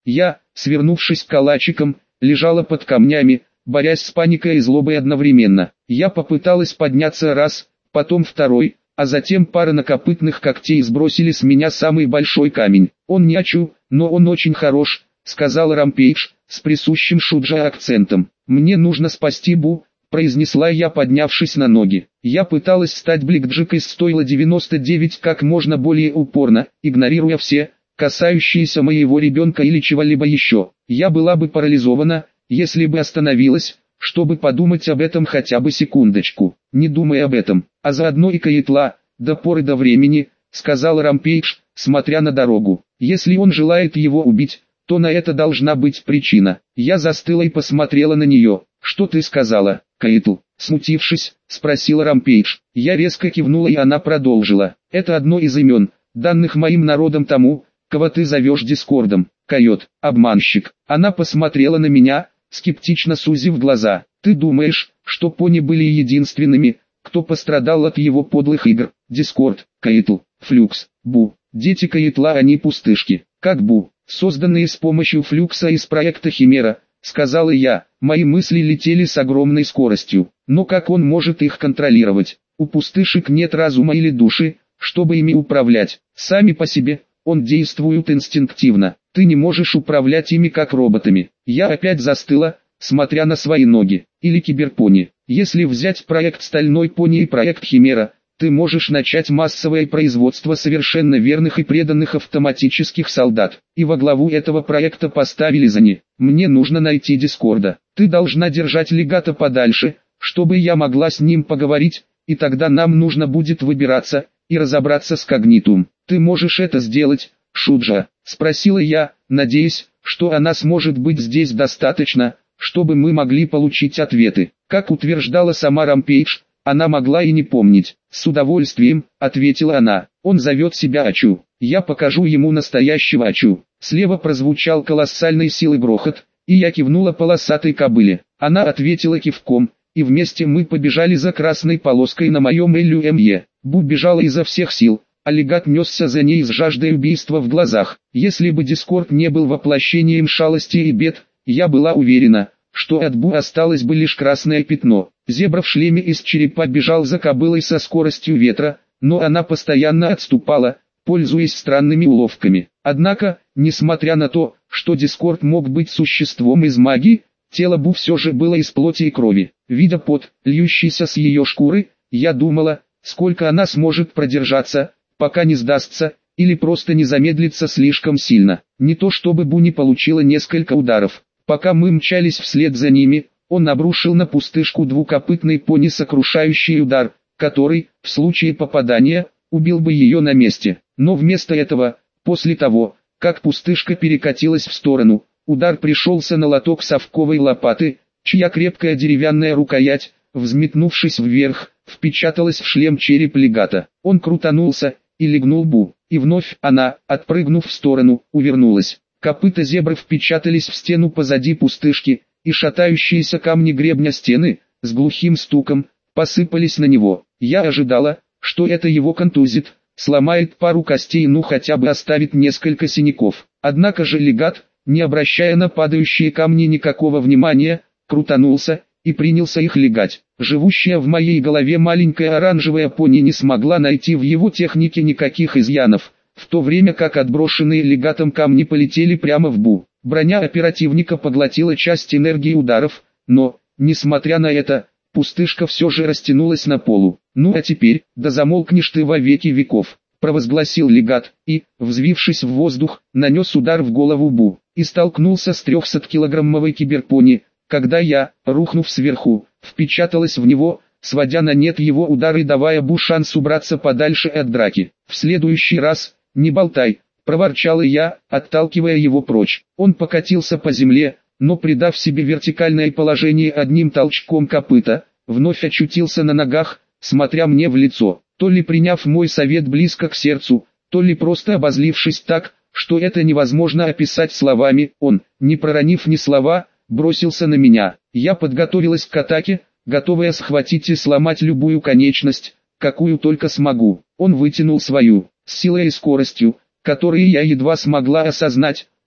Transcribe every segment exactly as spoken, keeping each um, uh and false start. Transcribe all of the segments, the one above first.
Я, свернувшись калачиком, лежала под камнями, борясь с паникой и злобой одновременно. Я попыталась подняться раз, потом второй, а затем пара накопытных когтей сбросили с меня самый большой камень. «Он не Ачу, но он очень хорош», — сказал Рампейдж, с присущим Шуджа акцентом. «Мне нужно спасти Бу», — произнесла я, поднявшись на ноги. Я пыталась стать Блэкджек из стойла девяносто девять как можно более упорно, игнорируя все, касающиеся моего ребенка или чего-либо еще. Я была бы парализована, если бы остановилась, чтобы подумать об этом хотя бы секундочку. «Не думай об этом, а заодно и Каитла, до поры до времени», — сказал Рампейдж, смотря на дорогу. «Если он желает его убить, то на это должна быть причина». Я застыла и посмотрела на нее. «Что ты сказала, Каитл?» Смутившись, спросила Рампейдж. Я резко кивнула, и она продолжила. «Это одно из имен, данных моим народом тому, кого ты зовешь Дискордом. Койот, обманщик». Она посмотрела на меня, скептично сузив глаза. «Ты думаешь, что пони были единственными, кто пострадал от его подлых игр? Дискорд, Каитл, Флюкс, Бу. Дети Каитла, они пустышки, как Бу, созданные с помощью Флюкса из проекта Химера», — сказала я. Мои мысли летели с огромной скоростью. Но как он может их контролировать? У пустышек нет разума или души, чтобы ими управлять. Сами по себе, он действуют инстинктивно. Ты не можешь управлять ими как роботами. Я опять застыла, смотря на свои ноги. Или киберпони. Если взять проект Стальной Пони и проект Химера, ты можешь начать массовое производство совершенно верных и преданных автоматических солдат. И во главу этого проекта поставили Зани. Мне нужно найти Дискорда. Ты должна держать легата подальше, чтобы я могла с ним поговорить, и тогда нам нужно будет выбираться и разобраться с Когнитум. Ты можешь это сделать, Шуджа? Спросила я, надеясь, что она сможет быть здесь достаточно, чтобы мы могли получить ответы. Как утверждала сама Рампейдж, она могла и не помнить. «С удовольствием», — ответила она. «Он зовет себя Ачу. Я покажу ему настоящего Ачу». Слева прозвучал колоссальной силы грохот, и я кивнула полосатой кобыле. Она ответила кивком, и вместе мы побежали за красной полоской на моем ЛЮМЕ. Бу бежала изо всех сил, а легат несся за ней с жаждой убийства в глазах. Если бы Дискорд не был воплощением шалости и бед, я была уверена, что от Бу осталось бы лишь красное пятно. Зебра в шлеме из черепа бежал за кобылой со скоростью ветра, но она постоянно отступала, пользуясь странными уловками. Однако, несмотря на то, что Дискорд мог быть существом из магии, тело Бу все же было из плоти и крови. Видя пот, льющийся с ее шкуры, я думала, сколько она сможет продержаться, пока не сдастся, или просто не замедлится слишком сильно. Не то чтобы Бу не получила несколько ударов. Пока мы мчались вслед за ними, он обрушил на пустышку двукопытный пони сокрушающий удар, который, в случае попадания, убил бы ее на месте. Но вместо этого, после того, как пустышка перекатилась в сторону, удар пришелся на лоток совковой лопаты, чья крепкая деревянная рукоять, взметнувшись вверх, впечаталась в шлем череп легата. Он крутанулся и легнул Бу, и вновь она, отпрыгнув в сторону, увернулась. Копыта зебры впечатались в стену позади пустышки, и шатающиеся камни гребня стены, с глухим стуком, посыпались на него. Я ожидала, что это его контузит, сломает пару костей, ну хотя бы оставит несколько синяков. Однако же легат, не обращая на падающие камни никакого внимания, крутанулся и принялся их легать. Живущая в моей голове маленькая оранжевая пони не смогла найти в его технике никаких изъянов, в то время как отброшенные легатом камни полетели прямо в Бу. Броня оперативника поглотила часть энергии ударов, но, несмотря на это, пустышка все же растянулась на полу. «Ну а теперь, да замолкнешь ты во веки веков», — провозгласил легат, и, взвившись в воздух, нанес удар в голову Бу, и столкнулся с трехсоткилограммовой киберпони, когда я, рухнув сверху, впечаталась в него, сводя на нет его удар и давая Бу шанс убраться подальше от драки. «В следующий раз, не болтай», — проворчала я, отталкивая его прочь. Он покатился по земле, но придав себе вертикальное положение одним толчком копыта, вновь очутился на ногах, смотря мне в лицо, то ли приняв мой совет близко к сердцу, то ли просто обозлившись так, что это невозможно описать словами. Он, не проронив ни слова, бросился на меня. Я подготовилась к атаке, готовая схватить и сломать любую конечность, какую только смогу. Он вытянул свою, с силой и скоростью, которые я едва смогла осознать,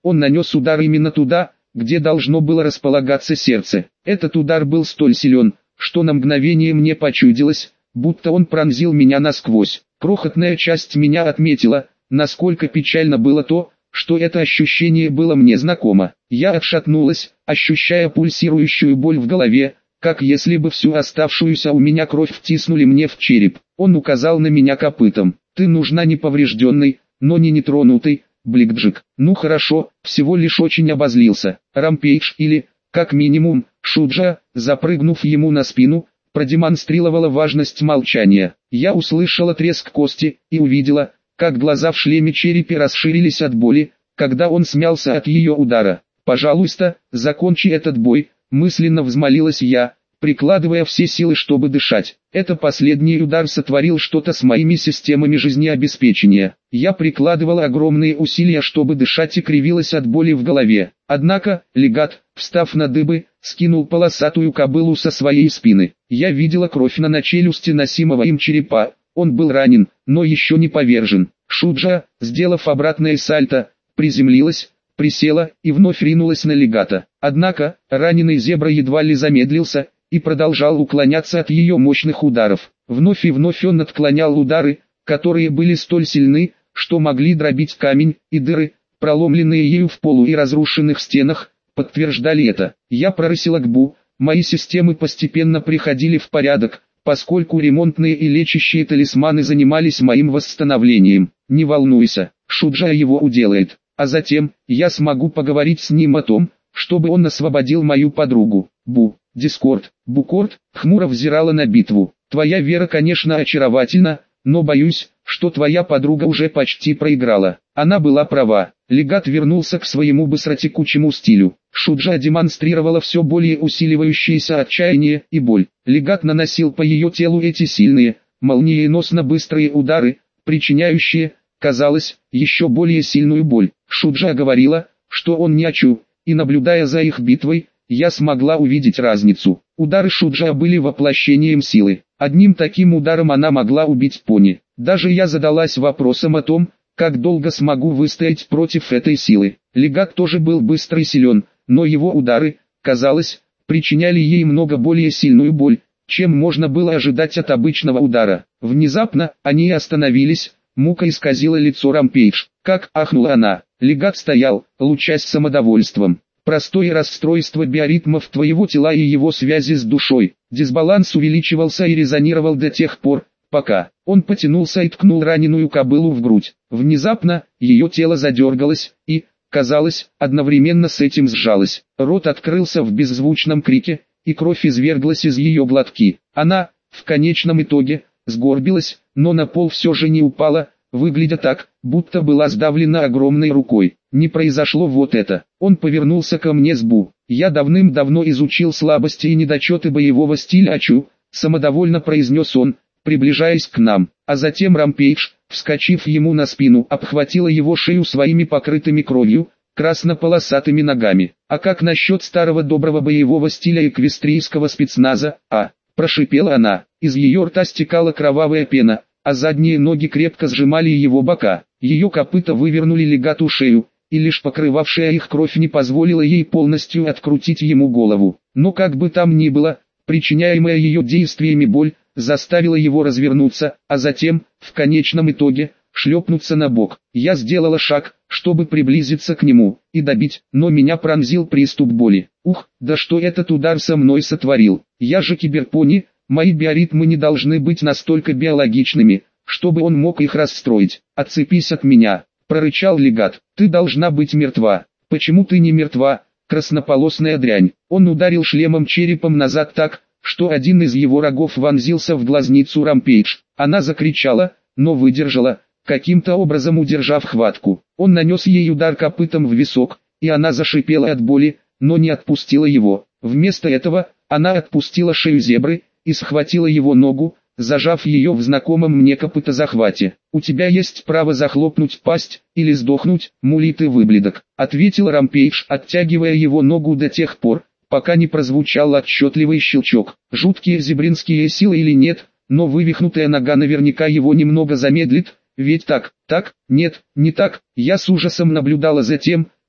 он нанес удар именно туда, где должно было располагаться сердце. Этот удар был столь силен, что на мгновение мне почудилось, будто он пронзил меня насквозь. Крохотная часть меня отметила, насколько печально было то, что это ощущение было мне знакомо. Я отшатнулась, ощущая пульсирующую боль в голове, как если бы всю оставшуюся у меня кровь втиснули мне в череп. Он указал на меня копытом. «Ты нужна неповрежденной, но не нетронутой, Блэкджек». «Ну хорошо, всего лишь очень обозлился». Рампейдж или, как минимум, Шуджа, запрыгнув ему на спину, продемонстрировала важность молчания. Я услышала треск кости и увидела, как глаза в шлеме черепа расширились от боли, когда он смялся от ее удара. «Пожалуйста, закончи этот бой», — мысленно взмолилась я, прикладывая все силы, чтобы дышать. Это последний удар сотворил что-то с моими системами жизнеобеспечения. Я прикладывала огромные усилия, чтобы дышать, и кривилась от боли в голове. Однако, легат, встав на дыбы, скинул полосатую кобылу со своей спины. Я видела кровь на челюсти носимого им черепа. Он был ранен, но еще не повержен. Шуджа, сделав обратное сальто, приземлилась, присела и вновь ринулась на легата. Однако, раненый зебра едва ли замедлился и продолжал уклоняться от ее мощных ударов. Вновь и вновь он отклонял удары, которые были столь сильны, что могли дробить камень, и дыры, проломленные ею в полу и разрушенных стенах, подтверждали это. Я прорысила к Бу, мои системы постепенно приходили в порядок, поскольку ремонтные и лечащие талисманы занимались моим восстановлением. «Не волнуйся, Шуджа его уделает, а затем, я смогу поговорить с ним о том, чтобы он освободил мою подругу». Бу, Дискорд, Букорд, хмуро взирала на битву. «Твоя вера, конечно, очаровательна, но боюсь, что твоя подруга уже почти проиграла». Она была права. Легат вернулся к своему быстротекучему стилю. Шуджа демонстрировала все более усиливающееся отчаяние и боль. Легат наносил по ее телу эти сильные, молниеносно быстрые удары, причиняющие, казалось, еще более сильную боль. Шуджа говорила, что он не очу, и наблюдая за их битвой, я смогла увидеть разницу. Удары Шуджа были воплощением силы. Одним таким ударом она могла убить пони. Даже я задалась вопросом о том, как долго смогу выстоять против этой силы. Легат тоже был быстр и силен, но его удары, казалось, причиняли ей много более сильную боль, чем можно было ожидать от обычного удара. Внезапно, они остановились, мука исказила лицо Рампейдж. Как ахнула она. Легат стоял, лучась самодовольством. Простое расстройство биоритмов твоего тела и его связи с душой. Дисбаланс увеличивался и резонировал до тех пор, пока он потянулся и ткнул раненую кобылу в грудь. Внезапно, ее тело задергалось, и, казалось, одновременно с этим сжалось. Рот открылся в беззвучном крике, и кровь изверглась из ее глотки. Она, в конечном итоге, сгорбилась, но на пол все же не упала, выглядя так, будто была сдавлена огромной рукой. Не произошло вот это. Он повернулся ко мне с Бу. «Я давным-давно изучил слабости и недочеты боевого стиля Ачу», самодовольно произнес он, приближаясь к нам. А затем Рампейдж, вскочив ему на спину, обхватила его шею своими покрытыми кровью, красно-полосатыми ногами. «А как насчет старого доброго боевого стиля эквестрийского спецназа, а?» прошипела она. Из ее рта стекала кровавая пена, а задние ноги крепко сжимали его бока. Ее копыта вывернули легату шею, и лишь покрывавшая их кровь не позволила ей полностью открутить ему голову. Но как бы там ни было, причиняемая ее действиями боль, заставила его развернуться, а затем, в конечном итоге, шлепнуться на бок. Я сделала шаг, чтобы приблизиться к нему и добить, но меня пронзил приступ боли. Ух, да что этот удар со мной сотворил? Я же киберпони, мои биоритмы не должны быть настолько биологичными, чтобы он мог их расстроить. «Отцепись от меня», — прорычал легат. «Ты должна быть мертва». «Почему ты не мертва, краснополосная дрянь?» Он ударил шлемом черепом назад так, что один из его рогов вонзился в глазницу Рампейдж. Она закричала, но выдержала, каким-то образом удержав хватку. Он нанес ей удар копытом в висок, и она зашипела от боли, но не отпустила его. Вместо этого, она отпустила шею зебры и схватила его ногу, зажав ее в знакомом мне копытозахвате. «У тебя есть право захлопнуть пасть, или сдохнуть, мулитый выблядок», — ответил Рампейдж, оттягивая его ногу до тех пор, пока не прозвучал отчетливый щелчок. Жуткие зебринские силы или нет, но вывихнутая нога наверняка его немного замедлит, ведь так, так, нет, не так. Я с ужасом наблюдала за тем,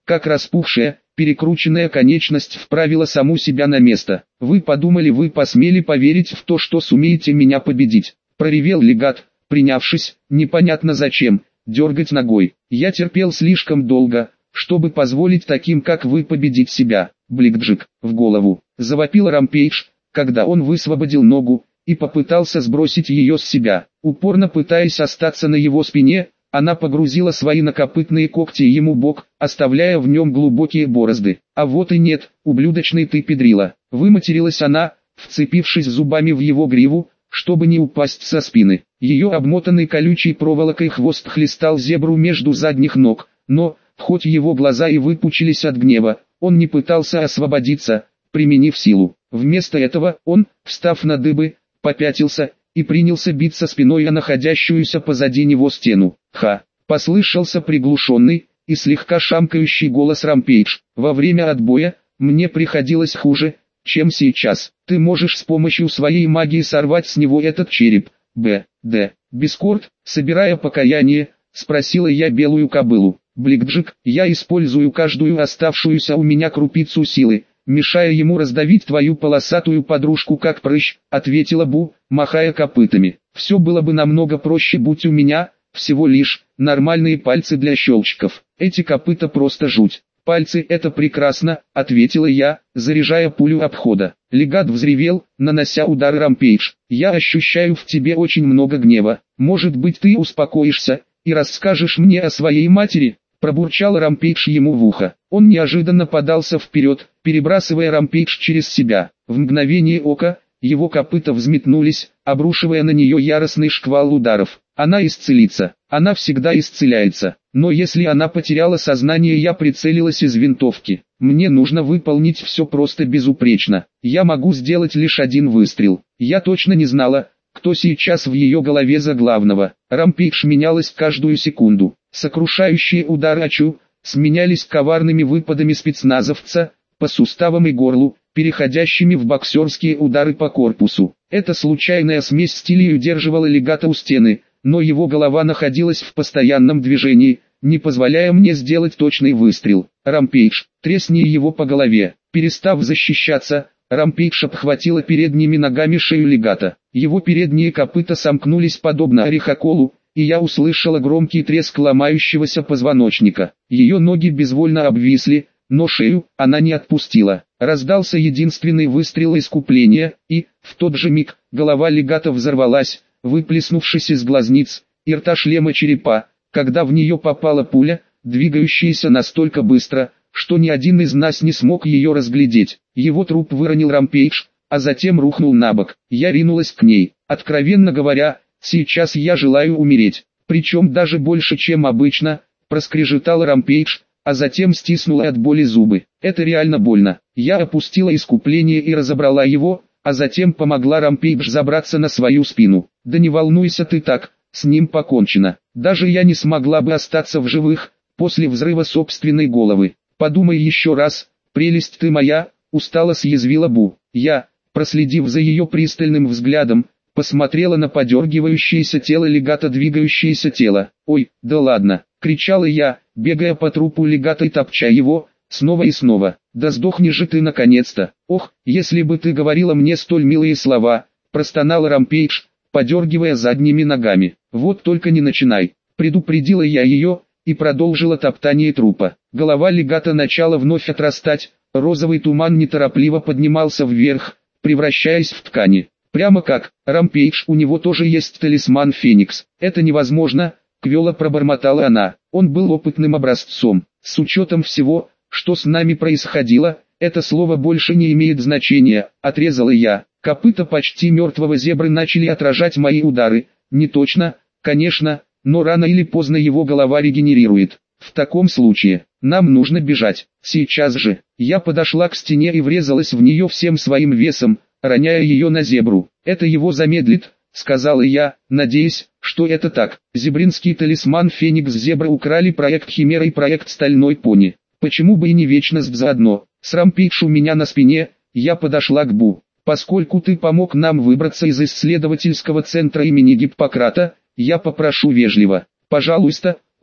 как распухшая, перекрученная конечность вправила саму себя на место. «Вы подумали, вы посмели поверить в то, что сумеете меня победить?» — проревел легат, принявшись, непонятно зачем, дергать ногой. «Я терпел слишком долго, чтобы позволить таким, как вы, победить себя». «Бликджик, в голову!» — завопил Рампейдж, когда он высвободил ногу и попытался сбросить ее с себя. Упорно пытаясь остаться на его спине, она погрузила свои накопытные когти ему в бок, оставляя в нем глубокие борозды. «А вот и нет, ублюдочный ты педрила!» — выматерилась она, вцепившись зубами в его гриву, чтобы не упасть со спины. Ее обмотанный колючей проволокой хвост хлестал зебру между задних ног, но, хоть его глаза и выпучились от гнева, он не пытался освободиться, применив силу. Вместо этого он, встав на дыбы, попятился и принялся биться спиной о находящуюся позади него стену. «Ха!» — послышался приглушенный и слегка шамкающий голос Рампейдж. «Во время отбоя мне приходилось хуже, чем сейчас. Ты можешь с помощью своей магии сорвать с него этот череп». «Б. Д. Бискорд, собирая покаяние, спросила я белую кобылу. «Бликджик, я использую каждую оставшуюся у меня крупицу силы, мешая ему раздавить твою полосатую подружку как прыщ», — ответила Бу, махая копытами. «Все было бы намного проще, будь у меня всего лишь нормальные пальцы для щелчков. Эти копыта просто жуть». «Пальцы — это прекрасно», — ответила я, заряжая пулю обхода. Легат взревел, нанося удар Рампейдж. «Я ощущаю в тебе очень много гнева. Может быть, ты успокоишься и расскажешь мне о своей матери?» Пробурчал Рампейдж ему в ухо. Он неожиданно подался вперед, перебрасывая Рампейдж через себя. В мгновение ока его копыта взметнулись, обрушивая на нее яростный шквал ударов. Она исцелится. Она всегда исцеляется. Но если она потеряла сознание, я прицелилась из винтовки. Мне нужно выполнить все просто безупречно. Я могу сделать лишь один выстрел. Я точно не знала, кто сейчас в ее голове за главного. Рампейдж менялась каждую секунду. Сокрушающие удары Ачу сменялись коварными выпадами спецназовца по суставам и горлу, переходящими в боксерские удары по корпусу. Эта случайная смесь стилей удерживала легата у стены, но его голова находилась в постоянном движении, не позволяя мне сделать точный выстрел. «Рампейдж, тресни его по голове». Перестав защищаться, Рампейдж обхватила передними ногами шею легата. Его передние копыта сомкнулись подобно орехоколу, и я услышала громкий треск ломающегося позвоночника. Ее ноги безвольно обвисли, но шею она не отпустила. Раздался единственный выстрел искупления, и, в тот же миг, голова легата взорвалась, выплеснувшись из глазниц и рта шлема черепа, когда в нее попала пуля, двигающаяся настолько быстро, что ни один из нас не смог ее разглядеть. Его труп выронил Рампейдж, а затем рухнул на бок. Я ринулась к ней. Откровенно говоря, сейчас я желаю умереть, причем даже больше, чем обычно, проскрежетал Рампейдж, а затем стиснула от боли зубы. Это реально больно. Я опустила искупление и разобрала его, а затем помогла Рампейдж забраться на свою спину. «Да не волнуйся ты так, с ним покончено. Даже я не смогла бы остаться в живых после взрыва собственной головы. Подумай еще раз, прелесть ты моя», — устало съязвила Бу. Я, проследив за ее пристальным взглядом, посмотрела на подергивающееся тело легата, двигающееся тело. «Ой, да ладно!» — кричала я, бегая по трупу легата и топча его, снова и снова. «Да сдохни же ты наконец-то!» «Ох, если бы ты говорила мне столь милые слова!» — простонал Рампейдж, подергивая задними ногами. «Вот только не начинай!» — предупредила я ее, и продолжила топтание трупа. Голова легата начала вновь отрастать, розовый туман неторопливо поднимался вверх, превращаясь в ткани. «Прямо как Рампейдж, у него тоже есть талисман Феникс. Это невозможно», — квело пробормотала она. «Он был опытным образцом. С учетом всего, что с нами происходило, это слово больше не имеет значения», — отрезала я. Копыта почти мертвого зебры начали отражать мои удары. Не точно, конечно, но рано или поздно его голова регенерирует. В таком случае, нам нужно бежать. Сейчас же. Я подошла к стене и врезалась в нее всем своим весом, роняя ее на зебру. «Это его замедлит», — сказала я, надеясь, что это так. Зебринский талисман Феникс Зебра украли проект Химера и проект Стальной Пони. Почему бы и не вечность заодно? С Рампейдж у меня на спине, я подошла к Бу. «Поскольку ты помог нам выбраться из исследовательского центра имени Гиппократа, я попрошу вежливо, пожалуйста,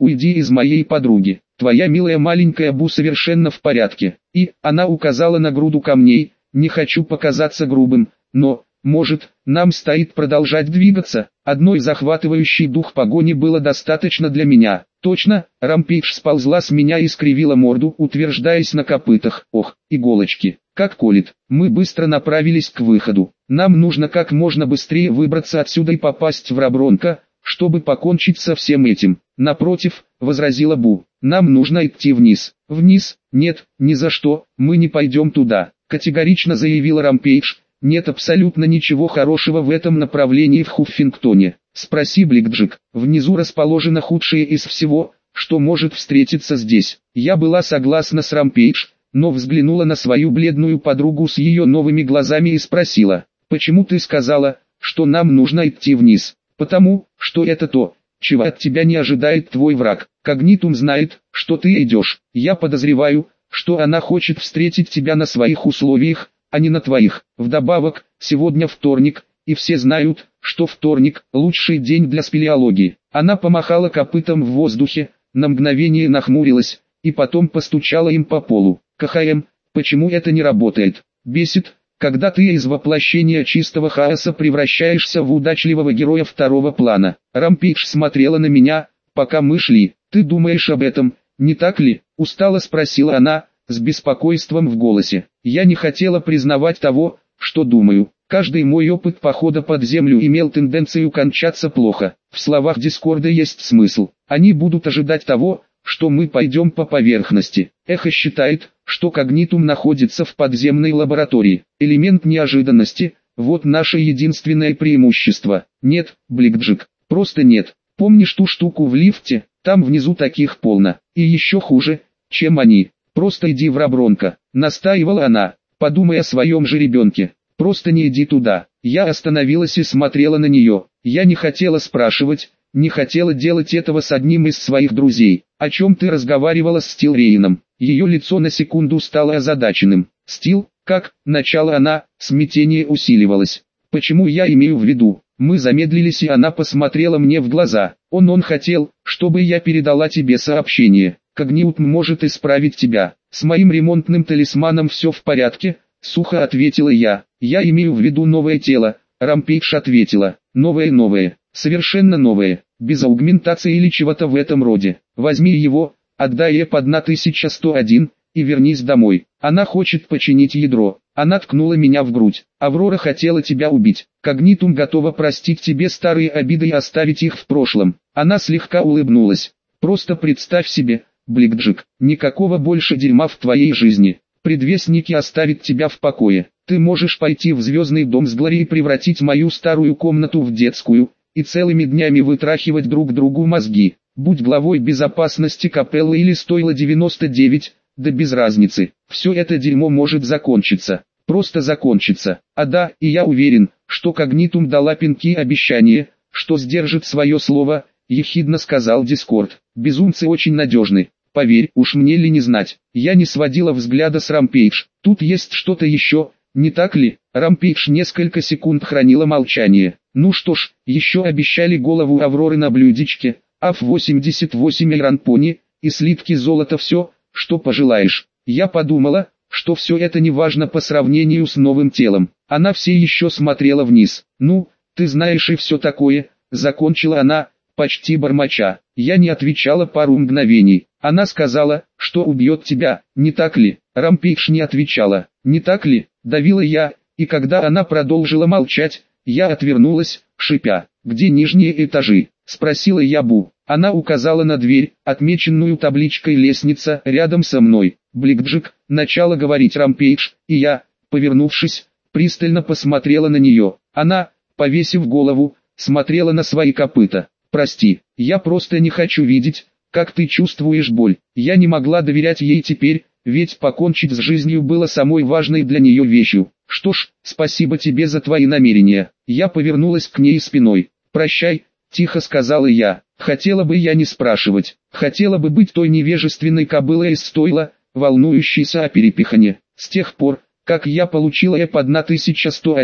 уйди из моей подруги. Твоя милая маленькая Бу совершенно в порядке. И, она указала на груду камней, не хочу показаться грубым, но, может, нам стоит продолжать двигаться. Одной захватывающий дух погони было достаточно для меня. Точно, Рампейдж сползла с меня и скривила морду, утверждаясь на копытах. Ох, иголочки, как колет. Мы быстро направились к выходу. Нам нужно как можно быстрее выбраться отсюда и попасть в Рабронка, чтобы покончить со всем этим. Напротив, возразила Бу, нам нужно идти вниз. Вниз? Нет, ни за что, мы не пойдем туда, категорично заявила Рампейдж. Нет абсолютно ничего хорошего в этом направлении в Хуффингтоне. Спроси Бликджик, внизу расположено худшее из всего, что может встретиться здесь. Я была согласна с Рампейдж, но взглянула на свою бледную подругу с ее новыми глазами и спросила, почему ты сказала, что нам нужно идти вниз? Потому, что это то, чего от тебя не ожидает твой враг. Когнитум знает, что ты идешь. Я подозреваю, что она хочет встретить тебя на своих условиях, а не на твоих. Вдобавок, сегодня вторник, и все знают, что вторник – лучший день для спелеологии. Она помахала копытом в воздухе, на мгновение нахмурилась, и потом постучала им по полу. КХМ, почему это не работает? Бесит, когда ты из воплощения чистого хаоса превращаешься в удачливого героя второго плана. Рампейдж смотрела на меня, пока мы шли. Ты думаешь об этом, не так ли? Устало спросила она, с беспокойством в голосе. Я не хотела признавать того, что думаю. Каждый мой опыт похода под землю имел тенденцию кончаться плохо. В словах Дискорда есть смысл. Они будут ожидать того, что мы пойдем по поверхности. Эхо считает, что Когнитум находится в подземной лаборатории. Элемент неожиданности – вот наше единственное преимущество. Нет, Бликджик, просто нет. Помнишь ту штуку в лифте? Там внизу таких полно. И еще хуже, чем они. Просто иди в Рабронка, настаивала она, подумай о своем же ребенке. Просто не иди туда. Я остановилась и смотрела на нее. Я не хотела спрашивать, не хотела делать этого с одним из своих друзей. О чем ты разговаривала с Стилрейном? Ее лицо на секунду стало озадаченным. Стил, как, начала она, смятение усиливалось. Почему я имею в виду? Мы замедлились и она посмотрела мне в глаза. Он он хотел, чтобы я передала тебе сообщение. Когнитум может исправить тебя. С моим ремонтным талисманом все в порядке, сухо ответила я. Я имею в виду новое тело, Рампейдж ответила. Новое-новое, совершенно новое, без аугментации или чего-то в этом роде. Возьми его, отдай ей под на тысяча сто один, и вернись домой. Она хочет починить ядро. Она ткнула меня в грудь. Аврора хотела тебя убить. Когнитум готова простить тебе старые обиды и оставить их в прошлом. Она слегка улыбнулась. Просто представь себе, Бликджик, никакого больше дерьма в твоей жизни. Предвестники оставят тебя в покое. Ты можешь пойти в звездный дом с Глори и превратить мою старую комнату в детскую, и целыми днями вытрахивать друг другу мозги. Будь главой безопасности капеллы или стойла девяносто девять, да без разницы. Все это дерьмо может закончиться. Просто закончиться. А да, и я уверен, что Когнитум дала пинки обещание, что сдержит свое слово, ехидно сказал Дискорд. Безумцы очень надежны. Поверь, уж мне ли не знать. Я не сводила взгляда с Рампейдж. Тут есть что-то еще, не так ли? Рампейдж несколько секунд хранила молчание. Ну что ж, еще обещали голову Авроры на блюдечке, АФ восемьдесят восемь Айронпони, и слитки золота, все, что пожелаешь. Я подумала, что все это не важно по сравнению с новым телом. Она все еще смотрела вниз. Ну, ты знаешь и все такое, закончила она, почти бормоча. Я не отвечала пару мгновений. Она сказала, что убьет тебя, не так ли? Рампейдж не отвечала. Не так ли? Давила я, и когда она продолжила молчать, я отвернулась, шипя. Где нижние этажи? Спросила я Бу. Она указала на дверь, отмеченную табличкой «Лестница», рядом со мной. Бликджик, начала говорить Рампейдж, и я, повернувшись, пристально посмотрела на нее. Она, повесив голову, смотрела на свои копыта. Прости, я просто не хочу видеть, как ты чувствуешь боль. Я не могла доверять ей теперь, ведь покончить с жизнью было самой важной для нее вещью. Что ж, спасибо тебе за твои намерения. Я повернулась к ней спиной. Прощай, тихо сказала я. Хотела бы я не спрашивать. Хотела бы быть той невежественной кобылой из стойла, волнующейся о перепихане. С тех пор, как я получила эп одна тысяча сто один,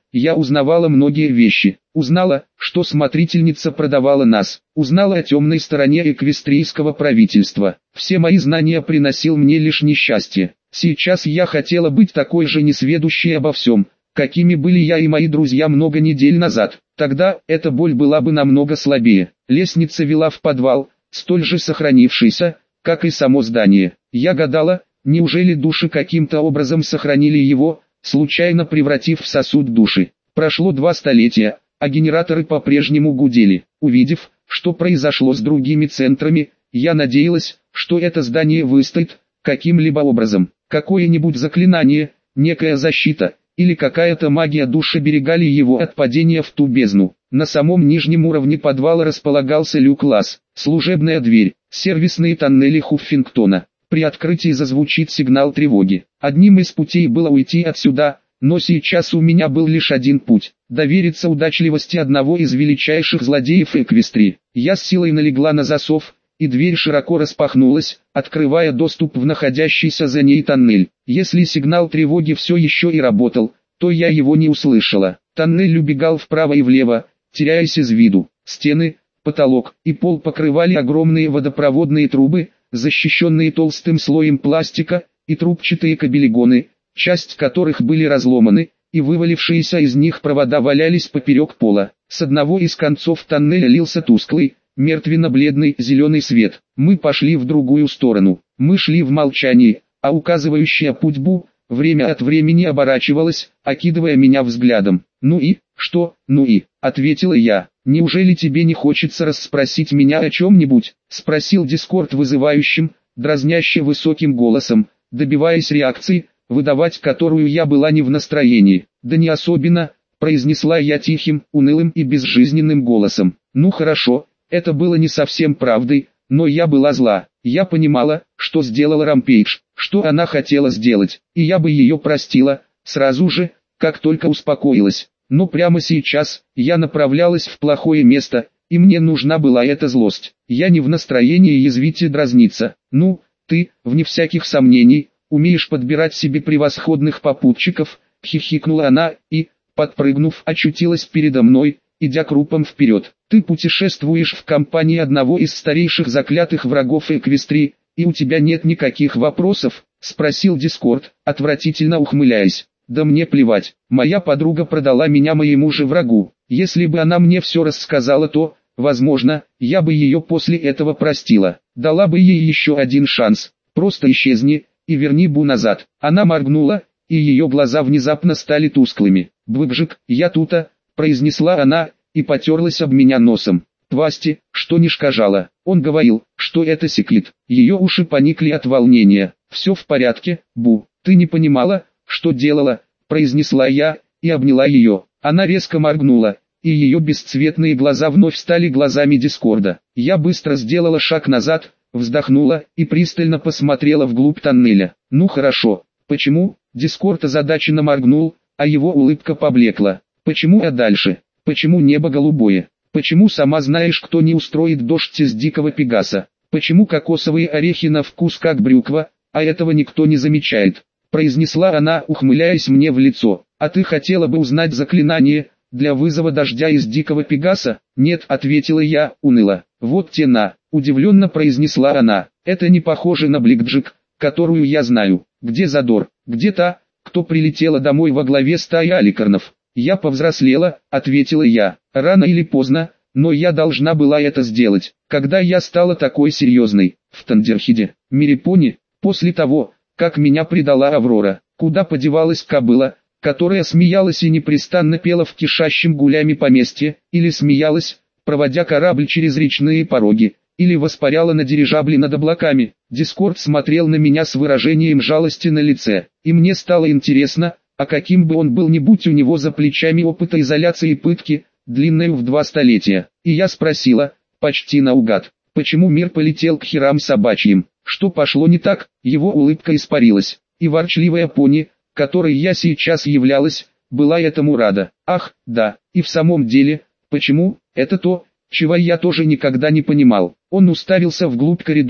я узнавала многие вещи. Узнала, что смотрительница продавала нас. Узнала о темной стороне эквестрийского правительства. Все мои знания приносил мне лишь несчастье. Сейчас я хотела быть такой же несведущей обо всем, какими были я и мои друзья много недель назад. Тогда эта боль была бы намного слабее. Лестница вела в подвал, столь же сохранившийся, как и само здание. Я гадала, неужели души каким-то образом сохранили его, случайно превратив в сосуд души. Прошло два столетия, а генераторы по-прежнему гудели. Увидев, что произошло с другими центрами, я надеялась, что это здание выстоит каким-либо образом. Какое-нибудь заклинание, некая защита, или какая-то магия души оберегали его от падения в ту бездну. На самом нижнем уровне подвала располагался люк-лаз, служебная дверь, сервисные тоннели Хуффингтона. При открытии зазвучит сигнал тревоги. Одним из путей было уйти отсюда, но сейчас у меня был лишь один путь – довериться удачливости одного из величайших злодеев Эквестрии. Я с силой налегла на засов, и дверь широко распахнулась, открывая доступ в находящийся за ней тоннель. Если сигнал тревоги все еще и работал, то я его не услышала. Тоннель убегал вправо и влево, теряясь из виду. Стены, потолок и пол покрывали огромные водопроводные трубы, защищенные толстым слоем пластика, и трубчатые кабелегоны, часть которых были разломаны, и вывалившиеся из них провода валялись поперек пола. С одного из концов тоннеля лился тусклый, мертвенно-бледный зеленый свет. Мы пошли в другую сторону. Мы шли в молчании, а указывающая путь Бу время от времени оборачивалась, окидывая меня взглядом. «Ну и, что, ну и?» — ответила я. «Неужели тебе не хочется расспросить меня о чем-нибудь?» — спросил Дискорд вызывающим, дразняще высоким голосом, добиваясь реакции, выдавать которую я была не в настроении. «Да не особенно», — произнесла я тихим, унылым и безжизненным голосом. «Ну хорошо, это было не совсем правдой, но я была зла. Я понимала, что сделала Рампейдж, что она хотела сделать, и я бы ее простила, сразу же, как только успокоилась. Но прямо сейчас, я направлялась в плохое место, и мне нужна была эта злость. Я не в настроении язвить и дразниться. Ну, ты, вне всяких сомнений, умеешь подбирать себе превосходных попутчиков», — хихикнула она, и, подпрыгнув, очутилась передо мной, идя крупом вперед. «Ты путешествуешь в компании одного из старейших заклятых врагов Эквестрии, и у тебя нет никаких вопросов?» — спросил Дискорд, отвратительно ухмыляясь. «Да мне плевать, моя подруга продала меня моему же врагу. Если бы она мне все рассказала, то, возможно, я бы ее после этого простила. Дала бы ей еще один шанс. Просто исчезни, и верни Бу назад». Она моргнула, и ее глаза внезапно стали тусклыми. «Быбжик, я тута», — произнесла она, и потерлась об меня носом. «Твасти, что не шкажала». Он говорил, что это секлит. Ее уши поникли от волнения. «Все в порядке, Бу, ты не понимала, что делала», — произнесла я, и обняла ее. Она резко моргнула, и ее бесцветные глаза вновь стали глазами Дискорда. Я быстро сделала шаг назад, вздохнула, и пристально посмотрела вглубь тоннеля. «Ну хорошо, почему?» Дискорд озадаченно моргнул, а его улыбка поблекла. «Почему, а дальше? Почему небо голубое? Почему сама знаешь, кто не устроит дождь из дикого пегаса? Почему кокосовые орехи на вкус как брюква, а этого никто не замечает?» Произнесла она, ухмыляясь мне в лицо. «А ты хотела бы узнать заклинание для вызова дождя из дикого пегаса?» «Нет», — ответила я, уныло. «Вот тена», — удивленно произнесла она. «Это не похоже на Бликджик, которую я знаю. Где Задор? Где та, кто прилетела домой во главе стаи аликарнов?» «Я повзрослела», — ответила я. «Рано или поздно, но я должна была это сделать. Когда я стала такой серьезной, в Тандерхиде, Мирипоне, после того, как меня предала Аврора, куда подевалась кобыла, которая смеялась и непрестанно пела в кишащем гулями поместье, или смеялась, проводя корабль через речные пороги, или воспаряла на дирижабле над облаками?» Дискорд смотрел на меня с выражением жалости на лице, и мне стало интересно, а каким бы он был, не будь у него за плечами опыта изоляции и пытки, длинную в два столетия. И я спросила, почти наугад, почему мир полетел к херам собачьим, что пошло не так. Его улыбка испарилась, и ворчливая пони, которой я сейчас являлась, была этому рада. «Ах, да, и в самом деле, почему? Это то, чего я тоже никогда не понимал». Он уставился вглубь коридора,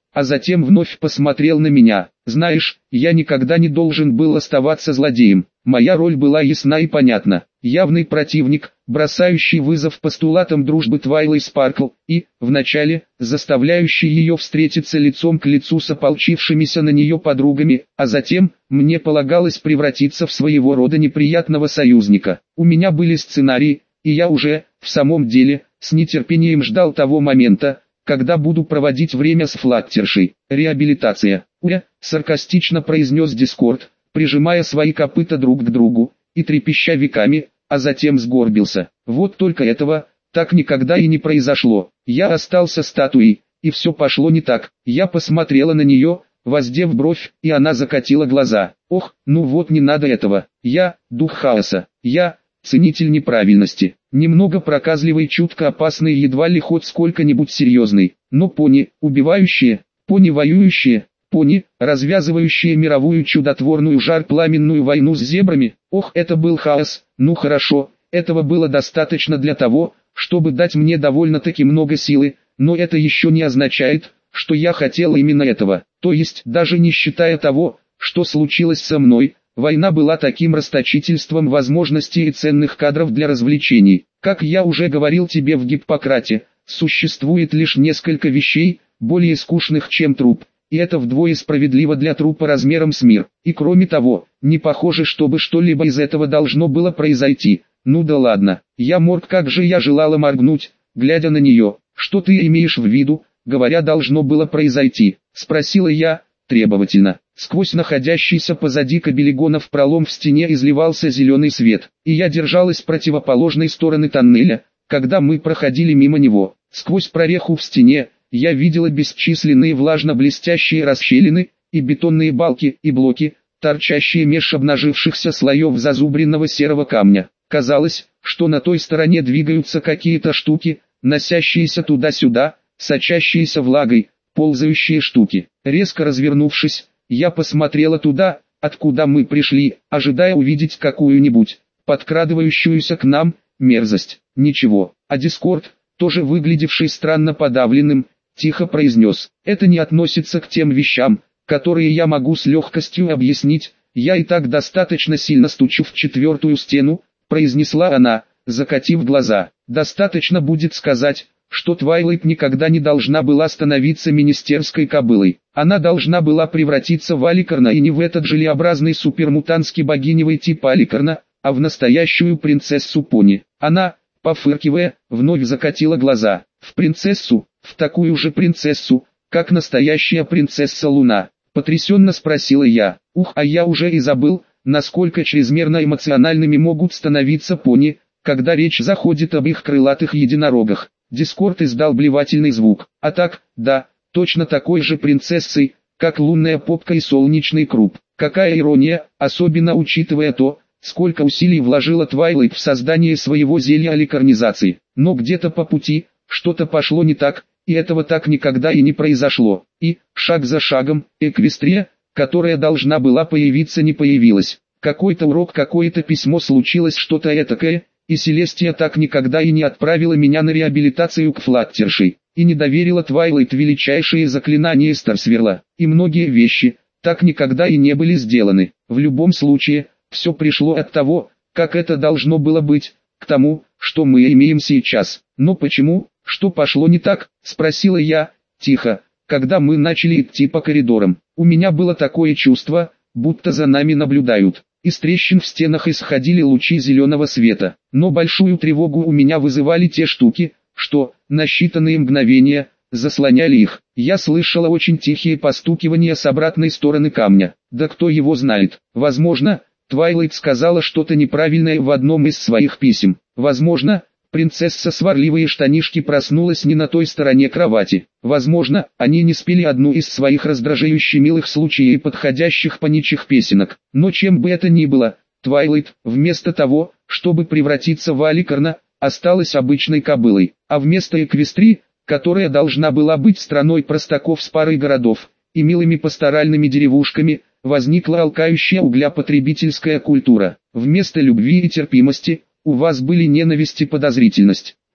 а затем вновь посмотрел на меня. Знаешь, я никогда не должен был оставаться злодеем. Моя роль была ясна и понятна. Явный противник, бросающий вызов постулатам дружбы Твайлайт Спаркл, и, вначале, заставляющий ее встретиться лицом к лицу с ополчившимися на нее подругами, а затем, мне полагалось превратиться в своего рода неприятного союзника. У меня были сценарии, и я уже, в самом деле, с нетерпением ждал того момента, когда буду проводить время с Флаттершей. Реабилитация. «Уя», саркастично произнес Дискорд, прижимая свои копыта друг к другу, и трепеща веками, а затем сгорбился. Вот только этого, так никогда и не произошло. Я остался статуей, и все пошло не так. Я посмотрела на нее, воздев бровь, и она закатила глаза. Ох, ну вот не надо этого. Я, дух хаоса. Я, ценитель неправильности. Немного проказливый, чутко опасный, едва ли хоть сколько-нибудь серьезный. Но пони, убивающие, пони воюющие, пони, развязывающие мировую чудотворную жар-пламенную войну с зебрами. Ох, это был хаос. Ну хорошо, этого было достаточно для того, чтобы дать мне довольно-таки много силы, но это еще не означает, что я хотел именно этого. То есть, даже не считая того, что случилось со мной, война была таким расточительством возможностей и ценных кадров для развлечений. Как я уже говорил тебе в Гиппократе, существует лишь несколько вещей, более скучных, чем труп. И это вдвое справедливо для трупа размером с мир. И кроме того, не похоже, чтобы что-либо из этого должно было произойти. Ну да ладно, я морг, как же я желала моргнуть, глядя на нее. Что ты имеешь в виду, говоря должно было произойти? Спросила я, требовательно. Сквозь находящийся позади кабелигонов пролом в стене изливался зеленый свет. И я держалась с противоположной стороны тоннеля, когда мы проходили мимо него. Сквозь прореху в стене, я видела бесчисленные влажно-блестящие расщелины, и бетонные балки, и блоки, торчащие меж обнажившихся слоев зазубренного серого камня. Казалось, что на той стороне двигаются какие-то штуки, носящиеся туда-сюда, сочащиеся влагой, ползающие штуки. Резко развернувшись, я посмотрела туда, откуда мы пришли, ожидая увидеть какую-нибудь, подкрадывающуюся к нам, мерзость. Ничего, а Дискорд, тоже выглядевший странно подавленным, тихо произнес: «Это не относится к тем вещам, которые я могу с легкостью объяснить, я и так достаточно сильно стучу в четвертую стену», произнесла она, закатив глаза. «Достаточно будет сказать, что Твайлайт никогда не должна была становиться министерской кобылой. Она должна была превратиться в Аликарна, и не в этот желеобразный супермутантский богиневый тип Аликарна, а в настоящую принцессу пони. Она, пофыркивая, вновь закатила глаза. В принцессу, в такую же принцессу, как настоящая принцесса Луна. Потрясенно спросила я. Ух, а я уже и забыл, насколько чрезмерно эмоциональными могут становиться пони, когда речь заходит об их крылатых единорогах. Дискорд издал блевательный звук. А так, да, точно такой же принцессой, как лунная попка и солнечный круп. Какая ирония, особенно учитывая то, сколько усилий вложила Твайлайт в создание своего зелья аликарнизации. Но где-то по пути, что-то пошло не так, и этого так никогда и не произошло. И, шаг за шагом, Эквестрия, которая должна была появиться, не появилась. Какой-то урок, какое-то письмо, случилось что-то этакое, и Селестия так никогда и не отправила меня на реабилитацию к Флаттершей, и не доверила Твайлайт величайшие заклинания Старсверла, и многие вещи, так никогда и не были сделаны. В любом случае, все пришло от того, как это должно было быть, к тому, что мы имеем сейчас. Но почему, что пошло не так, спросила я, тихо, когда мы начали идти по коридорам. У меня было такое чувство, будто за нами наблюдают. Из трещин в стенах исходили лучи зеленого света. Но большую тревогу у меня вызывали те штуки, что, на считанные мгновения, заслоняли их. Я слышала очень тихие постукивания с обратной стороны камня. Да кто его знает. Возможно, Твайлайт сказала что-то неправильное в одном из своих писем. Возможно, принцесса Сварливые Штанишки проснулась не на той стороне кровати. Возможно, они не спели одну из своих раздражающе милых случаев и подходящих паничих песенок. Но чем бы это ни было, Твайлайт, вместо того, чтобы превратиться в Аликарна, осталась обычной кобылой. А вместо Эквестрии, которая должна была быть страной простаков с парой городов и милыми пасторальными деревушками, возникла алкающая угля потребительская культура. Вместо любви и терпимости, у вас были ненависть и подозрительность.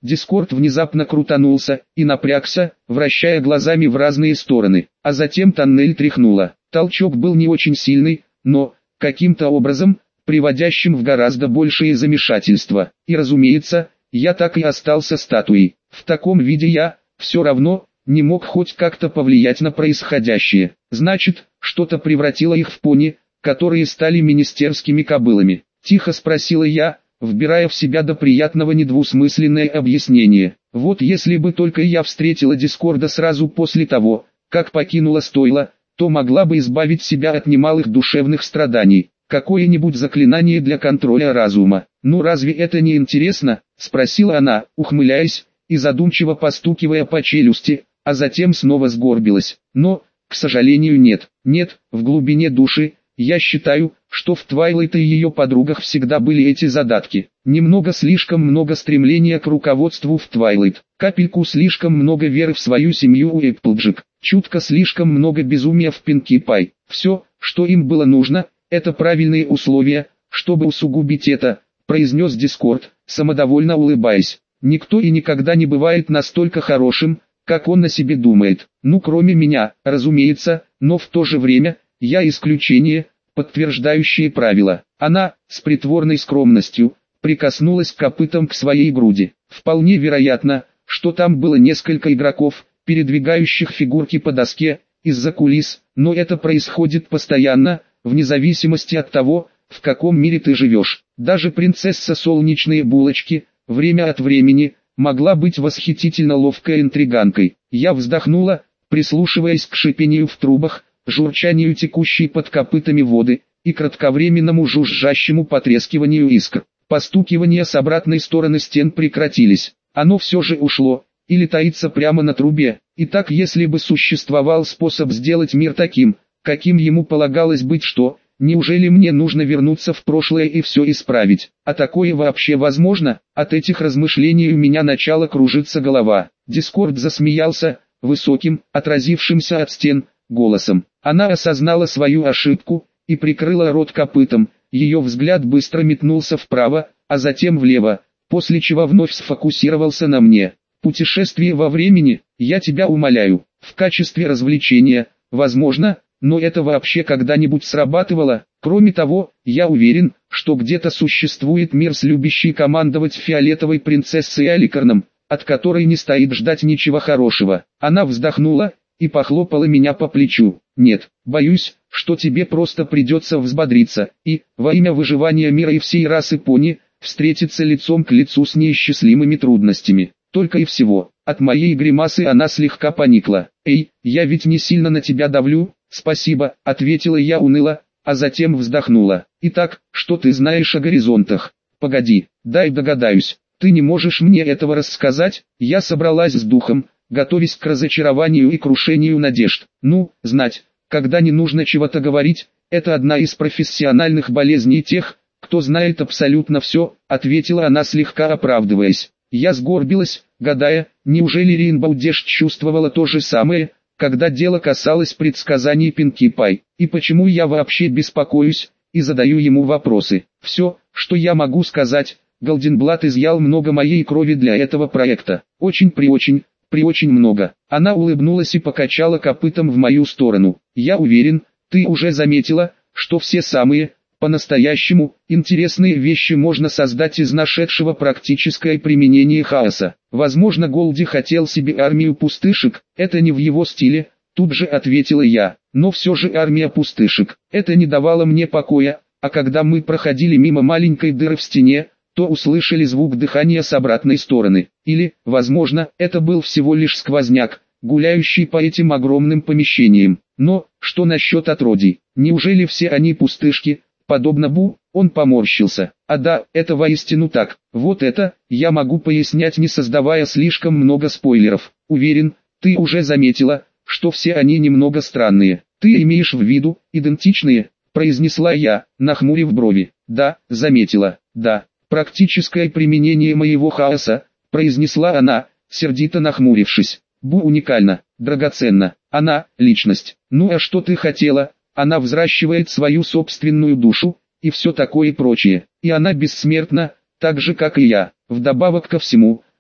Дискорд внезапно крутанулся и напрягся, вращая глазами в разные стороны, а затем тоннель тряхнуло. Толчок был не очень сильный, но, каким-то образом, приводящим в гораздо большее замешательство. И разумеется, я так и остался статуей. В таком виде я, все равно, не мог хоть как-то повлиять на происходящее. Значит, что-то превратило их в пони, которые стали министерскими кобылами. Тихо спросила я, вбирая в себя до приятного недвусмысленное объяснение. Вот если бы только я встретила Дискорда сразу после того, как покинула стойло, то могла бы избавить себя от немалых душевных страданий. Какое-нибудь заклинание для контроля разума. «Ну разве это не интересно?» – спросила она, ухмыляясь и задумчиво постукивая по челюсти, а затем снова сгорбилась. «Но, к сожалению, нет. Нет, в глубине души, я считаю, что в Твайлайт и ее подругах всегда были эти задатки. Немного слишком много стремления к руководству в Твайлайт, капельку слишком много веры в свою семью у Эпплджек, чутко слишком много безумия в Пинки Пай. Все, что им было нужно, это правильные условия, чтобы усугубить это», — произнес Дискорд, самодовольно улыбаясь. «Никто и никогда не бывает настолько хорошим, как он о себе думает. Ну кроме меня, разумеется, но в то же время, я исключение, подтверждающее правило». Она, с притворной скромностью, прикоснулась копытом к своей груди. Вполне вероятно, что там было несколько игроков, передвигающих фигурки по доске, из-за кулис, но это происходит постоянно, вне зависимости от того, в каком мире ты живешь. Даже принцесса Солнечные Булочки, время от времени, могла быть восхитительно ловкой интриганкой. Я вздохнула, прислушиваясь к шипению в трубах, журчанию текущей под копытами воды и кратковременному жужжащему потрескиванию искр. Постукивания с обратной стороны стен прекратились. Оно все же ушло, или таится прямо на трубе. И так, если бы существовал способ сделать мир таким, каким ему полагалось быть, что, неужели мне нужно вернуться в прошлое и все исправить? А такое вообще возможно? От этих размышлений у меня начала кружиться голова. Дискорд засмеялся, высоким, отразившимся от стен, голосом. Она осознала свою ошибку и прикрыла рот копытом. Ее взгляд быстро метнулся вправо, а затем влево, после чего вновь сфокусировался на мне. «Путешествие во времени, я тебя умоляю, в качестве развлечения, возможно, но это вообще когда-нибудь срабатывало? Кроме того, я уверен, что где-то существует мир с любящей командовать фиолетовой принцессой Аликарном, от которой не стоит ждать ничего хорошего». Она вздохнула и похлопала меня по плечу. «Нет, боюсь, что тебе просто придется взбодриться и, во имя выживания мира и всей расы пони, встретиться лицом к лицу с неисчислимыми трудностями. Только и всего». От моей гримасы она слегка поникла. «Эй, я ведь не сильно на тебя давлю?» «Спасибо», — ответила я уныло, а затем вздохнула. «Итак, что ты знаешь о горизонтах?» «Погоди, дай догадаюсь, ты не можешь мне этого рассказать?» Я собралась с духом, готовясь к разочарованию и крушению надежд. «Ну, знать, когда не нужно чего-то говорить, это одна из профессиональных болезней тех, кто знает абсолютно все», — ответила она, слегка оправдываясь. Я сгорбилась, гадая, неужели Рейнбоу Дэш чувствовала то же самое, когда дело касалось предсказаний Пинки Пай, и почему я вообще беспокоюсь, и задаю ему вопросы. Все, что я могу сказать, Голденблат изъял много моей крови для этого проекта. Очень-преочень, преочень много. Она улыбнулась и покачала копытом в мою сторону. Я уверен, ты уже заметила, что все самые, по-настоящему, интересные вещи можно создать из нашедшего практическое применение хаоса. Возможно, Голди хотел себе армию пустышек, это не в его стиле, тут же ответила я. Но все же армия пустышек, это не давало мне покоя, а когда мы проходили мимо маленькой дыры в стене, то услышали звук дыхания с обратной стороны. Или, возможно, это был всего лишь сквозняк, гуляющий по этим огромным помещениям. Но, что насчет отродий? Неужели все они пустышки? Подобно Бу, он поморщился. А да, это воистину так. Вот это, я могу пояснять, не создавая слишком много спойлеров. Уверен, ты уже заметила, что все они немного странные. Ты имеешь в виду, идентичные, произнесла я, нахмурив брови. Да, заметила, да. Практическое применение моего хаоса, произнесла она, сердито нахмурившись. Бу уникальна, драгоценна. Она, личность. Ну а что ты хотела? Она взращивает свою собственную душу, и все такое прочее. И она бессмертна, так же как и я. Вдобавок ко всему,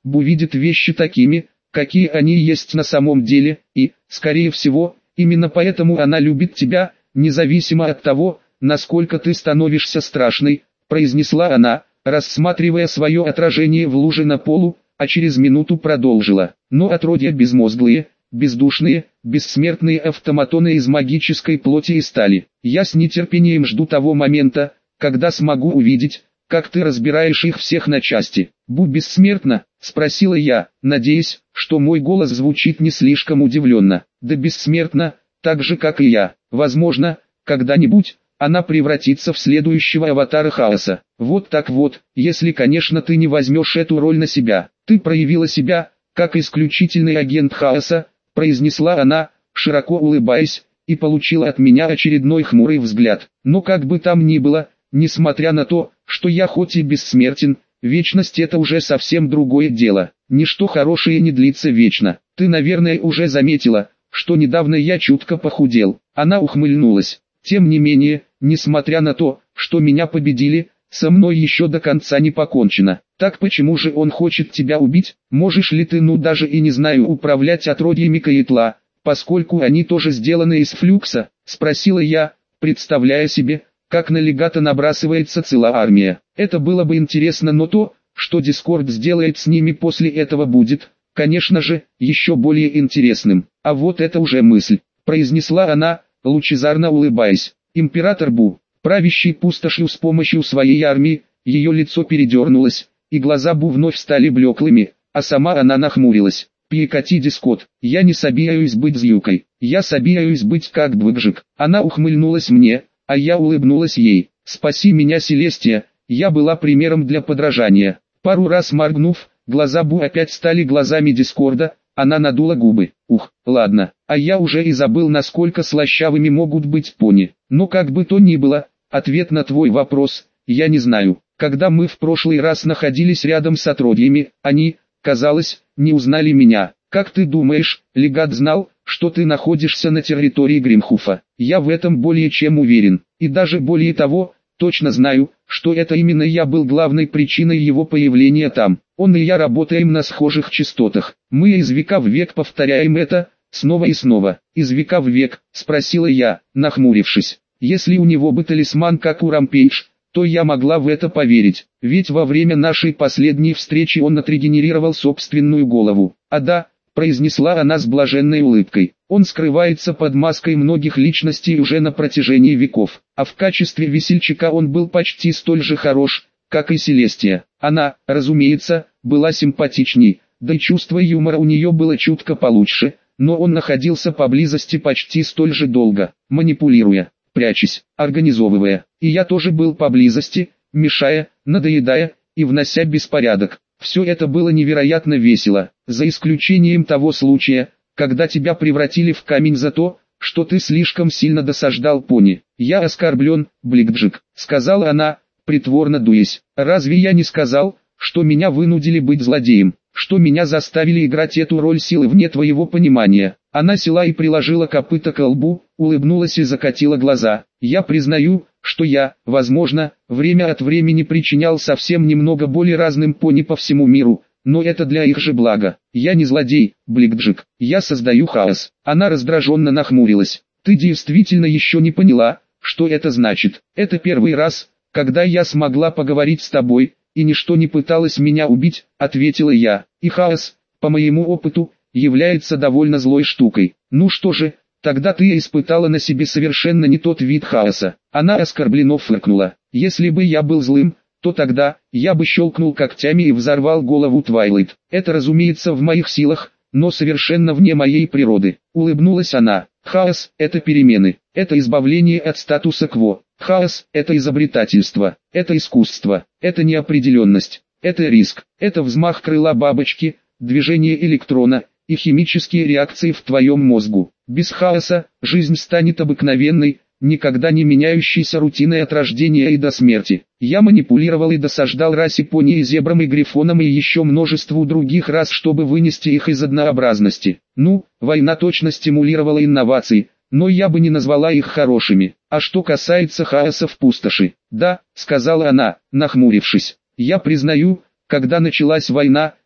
Бу видит вещи такими, какие они есть на самом деле, и, скорее всего, именно поэтому она любит тебя, независимо от того, насколько ты становишься страшной, произнесла она, рассматривая свое отражение в луже на полу, а через минуту продолжила. Но отродья безмозглые, бездушные, бессмертные автоматоны из магической плоти и стали. Я с нетерпением жду того момента, когда смогу увидеть, как ты разбираешь их всех на части. Бу бессмертна? Спросила я, надеясь, что мой голос звучит не слишком удивленно. Да бессмертна, так же как и я. Возможно, когда-нибудь она превратится в следующего аватара хаоса. Вот так вот, если, конечно, ты не возьмешь эту роль на себя. Ты проявила себя, как исключительный агент хаоса, произнесла она, широко улыбаясь, и получила от меня очередной хмурый взгляд. Но как бы там ни было, несмотря на то, что я хоть и бессмертен, вечность это уже совсем другое дело. Ничто хорошее не длится вечно. Ты, наверное, уже заметила, что недавно я чутко похудел. Она ухмыльнулась. Тем не менее, несмотря на то, что меня победили, со мной еще до конца не покончено. Так почему же он хочет тебя убить? Можешь ли ты, ну даже и не знаю, управлять отродьями Каэтла, поскольку они тоже сделаны из флюкса? Спросила я, представляя себе, как на легата набрасывается целая армия. Это было бы интересно, но то, что Дискорд сделает с ними после этого, будет, конечно же, еще более интересным. А вот это уже мысль, произнесла она, лучезарно улыбаясь. Император Бу, правящий пустошью с помощью своей армии, ее лицо передернулось, и глаза Бу вновь стали блеклыми, а сама она нахмурилась. Пикати Дискот, я не собираюсь быть злюкой, я собираюсь быть как Бвыджик. Она ухмыльнулась мне, а я улыбнулась ей. Спаси меня, Селестия, я была примером для подражания. Пару раз моргнув, глаза Бу опять стали глазами Дискорда, она надула губы. Ух, ладно, а я уже и забыл, насколько слащавыми могут быть пони. Но как бы то ни было, ответ на твой вопрос, я не знаю. Когда мы в прошлый раз находились рядом с отродьями, они, казалось, не узнали меня. Как ты думаешь, легат знал, что ты находишься на территории Гримхуфа? Я в этом более чем уверен. И даже более того, точно знаю, что это именно я был главной причиной его появления там. Он и я работаем на схожих частотах. Мы из века в век повторяем это, снова и снова. Из века в век, спросила я, нахмурившись. Если у него бы талисман как у Рампейдж, то я могла в это поверить. Ведь во время нашей последней встречи он отрегенерировал собственную голову. А да, произнесла она с блаженной улыбкой. Он скрывается под маской многих личностей уже на протяжении веков, а в качестве весельчака он был почти столь же хорош, как и Селестия. Она, разумеется, была симпатичней, да и чувство юмора у нее было чутко получше, но он находился поблизости почти столь же долго, манипулируя, прячась, организовывая. И я тоже был поблизости, мешая, надоедая и внося беспорядок. Все это было невероятно весело, за исключением того случая, когда тебя превратили в камень за то, что ты слишком сильно досаждал пони. Я оскорблен, Бликджик, сказала она, притворно дуясь. Разве я не сказал, что меня вынудили быть злодеем, что меня заставили играть эту роль силы вне твоего понимания? Она села и приложила копыто к лбу, улыбнулась и закатила глаза. Я признаю, что я, возможно, время от времени причинял совсем немного боли разным пони по всему миру, но это для их же блага. Я не злодей, Бликджик, я создаю хаос. Она раздраженно нахмурилась. Ты действительно еще не поняла, что это значит? Это первый раз, когда я смогла поговорить с тобой, и ничто не пыталось меня убить, ответила я. И хаос, по моему опыту, является довольно злой штукой. Ну что же, тогда ты испытала на себе совершенно не тот вид хаоса. Она оскорбленно фыркнула. Если бы я был злым, то тогда я бы щелкнул когтями и взорвал голову Твайлайт. Это, разумеется, в моих силах, но совершенно вне моей природы. Улыбнулась она. Хаос – это перемены, это избавление от статуса кво. Хаос – это изобретательство, это искусство, это неопределенность, это риск, это взмах крыла бабочки, движение электрона и химические реакции в твоем мозгу. Без хаоса жизнь станет обыкновенной, никогда не меняющейся рутиной от рождения и до смерти. Я манипулировал и досаждал расе пони и зебрам и грифонам и еще множеству других рас, чтобы вынести их из однообразности. Ну, война точно стимулировала инновации, но я бы не назвала их хорошими. А что касается хаоса в пустоши, да, сказала она, нахмурившись. Я признаю, когда началась война,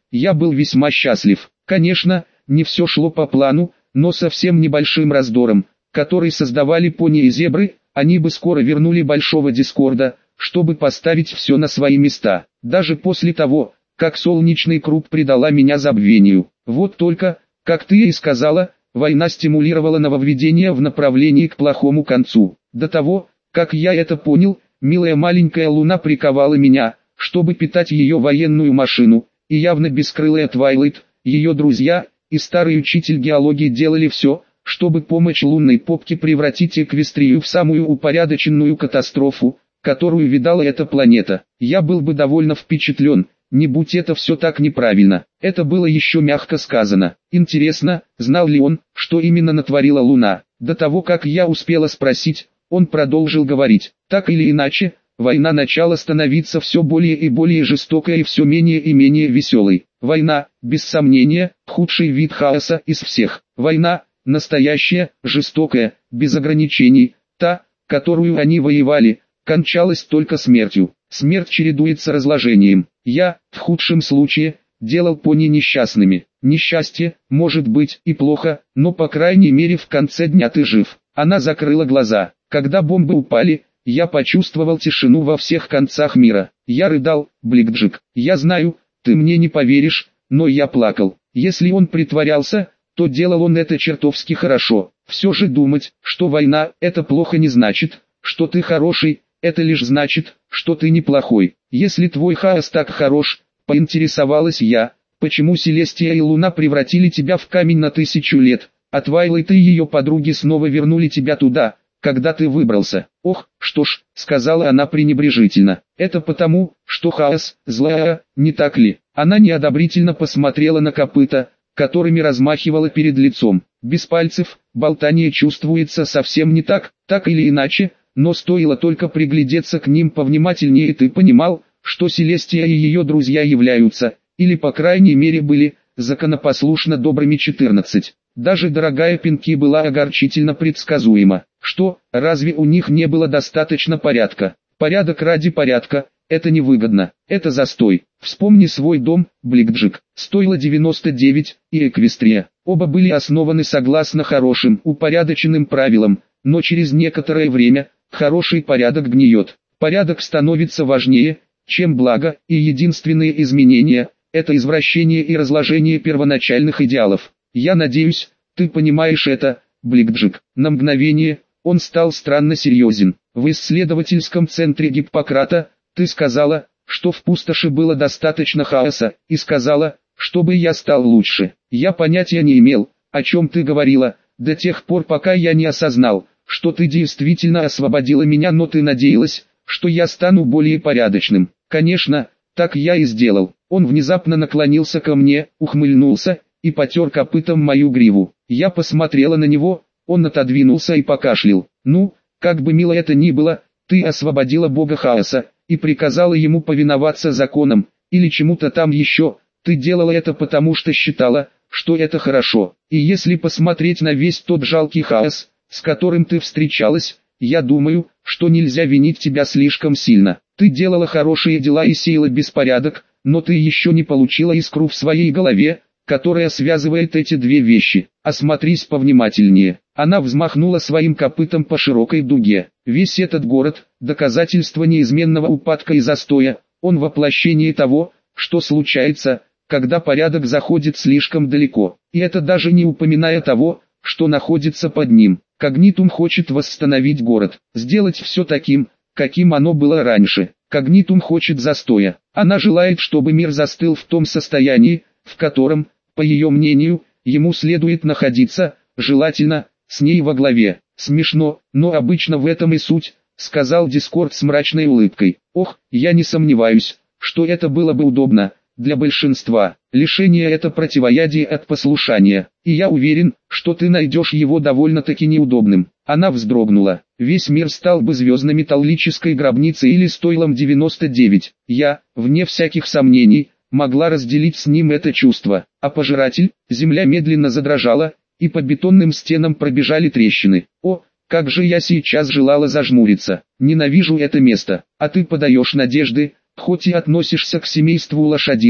я был весьма счастлив. Конечно, не все шло по плану, но совсем небольшим раздором, который создавали пони и зебры, они бы скоро вернули большого дискорда, чтобы поставить все на свои места. Даже после того, как солнечный круг предала меня забвению. Вот только, как ты и сказала, война стимулировала нововведение в направлении к плохому концу. До того, как я это понял, милая маленькая луна приковала меня, чтобы питать ее военную машину, и явно бескрылая Твайлайт, ее друзья и старый учитель геологии делали все, чтобы помочь лунной попке превратить Эквестрию в самую упорядоченную катастрофу, которую видала эта планета. Я был бы довольно впечатлен, не будь это все так неправильно. Это было еще мягко сказано. Интересно, знал ли он, что именно натворила Луна? До того, как я успела спросить, он продолжил говорить. Так или иначе, война начала становиться все более и более жестокой и все менее и менее веселой. Война, без сомнения, худший вид хаоса из всех. Война, настоящая, жестокая, без ограничений, та, которую они воевали, кончалась только смертью. Смерть чередуется разложением. Я, в худшем случае, делал пони несчастными. Несчастье, может быть, и плохо, но по крайней мере в конце дня ты жив. Она закрыла глаза. Когда бомбы упали, я почувствовал тишину во всех концах мира. Я рыдал, Бликджик. Я знаю, ты мне не поверишь, но я плакал. Если он притворялся, то делал он это чертовски хорошо. Все же думать, что война – это плохо, не значит, что ты хороший, это лишь значит, что ты неплохой. Если твой хаос так хорош, поинтересовалась я, почему Селестия и Луна превратили тебя в камень на тысячу лет, а Твайлайт и ее подруги снова вернули тебя туда, когда ты выбрался. Ох, что ж, сказала она пренебрежительно. Это потому, что хаос, злая, не так ли? Она неодобрительно посмотрела на копыта, которыми размахивала перед лицом. Без пальцев, болтание чувствуется совсем не так, так или иначе, но стоило только приглядеться к ним повнимательнее, и ты понимал, что Селестия и ее друзья являются, или по крайней мере были, законопослушно добрыми четырнадцать. Даже дорогая Пинки была огорчительно предсказуема. Что, разве у них не было достаточно порядка? Порядок ради порядка – это невыгодно, это застой. Вспомни свой дом, Бликджик, стоило девяносто девять, и Эквестрия. Оба были основаны согласно хорошим, упорядоченным правилам, но через некоторое время, хороший порядок гниет. Порядок становится важнее, чем благо, и единственные изменения – это извращение и разложение первоначальных идеалов. Я надеюсь, ты понимаешь это, Бликджик. На мгновение, он стал странно серьезен. В исследовательском центре Гиппократа, ты сказала, что в пустоши было достаточно хаоса, и сказала, чтобы я стал лучше. Я понятия не имел, о чем ты говорила, до тех пор, пока я не осознал, что ты действительно освободила меня, но ты надеялась, что я стану более порядочным. Конечно, так я и сделал. Он внезапно наклонился ко мне, ухмыльнулся и потер копытом мою гриву. Я посмотрела на него, он отодвинулся и покашлял. Ну, как бы мило это ни было, ты освободила бога хаоса и приказала ему повиноваться законам, или чему-то там еще. Ты делала это потому, что считала, что это хорошо. И если посмотреть на весь тот жалкий хаос, с которым ты встречалась, я думаю, что нельзя винить тебя слишком сильно. Ты делала хорошие дела и сеяла беспорядок, но ты еще не получила искру в своей голове, которая связывает эти две вещи. Осмотрись повнимательнее. Она взмахнула своим копытом по широкой дуге. Весь этот город – доказательство неизменного упадка и застоя. Он воплощение того, что случается, когда порядок заходит слишком далеко. И это даже не упоминая того, что находится под ним. Когнитум хочет восстановить город, сделать все таким, каким оно было раньше. Когнитум хочет застоя. Она желает, чтобы мир застыл в том состоянии, в котором, по ее мнению, ему следует находиться, желательно, с ней во главе. Смешно, но обычно в этом и суть, сказал Дискорд с мрачной улыбкой. Ох, я не сомневаюсь, что это было бы удобно. Для большинства, лишение – это противоядие от послушания, и я уверен, что ты найдешь его довольно-таки неудобным. Она вздрогнула. Весь мир стал бы звездно-металлической гробницей или стойлом девяносто девять. Я, вне всяких сомнений, могла разделить с ним это чувство. А пожиратель, земля медленно задрожала, и по бетонным стенам пробежали трещины. О, как же я сейчас желала зажмуриться. Ненавижу это место. А ты подаешь надежды, хоть и относишься к семейству лошадиных,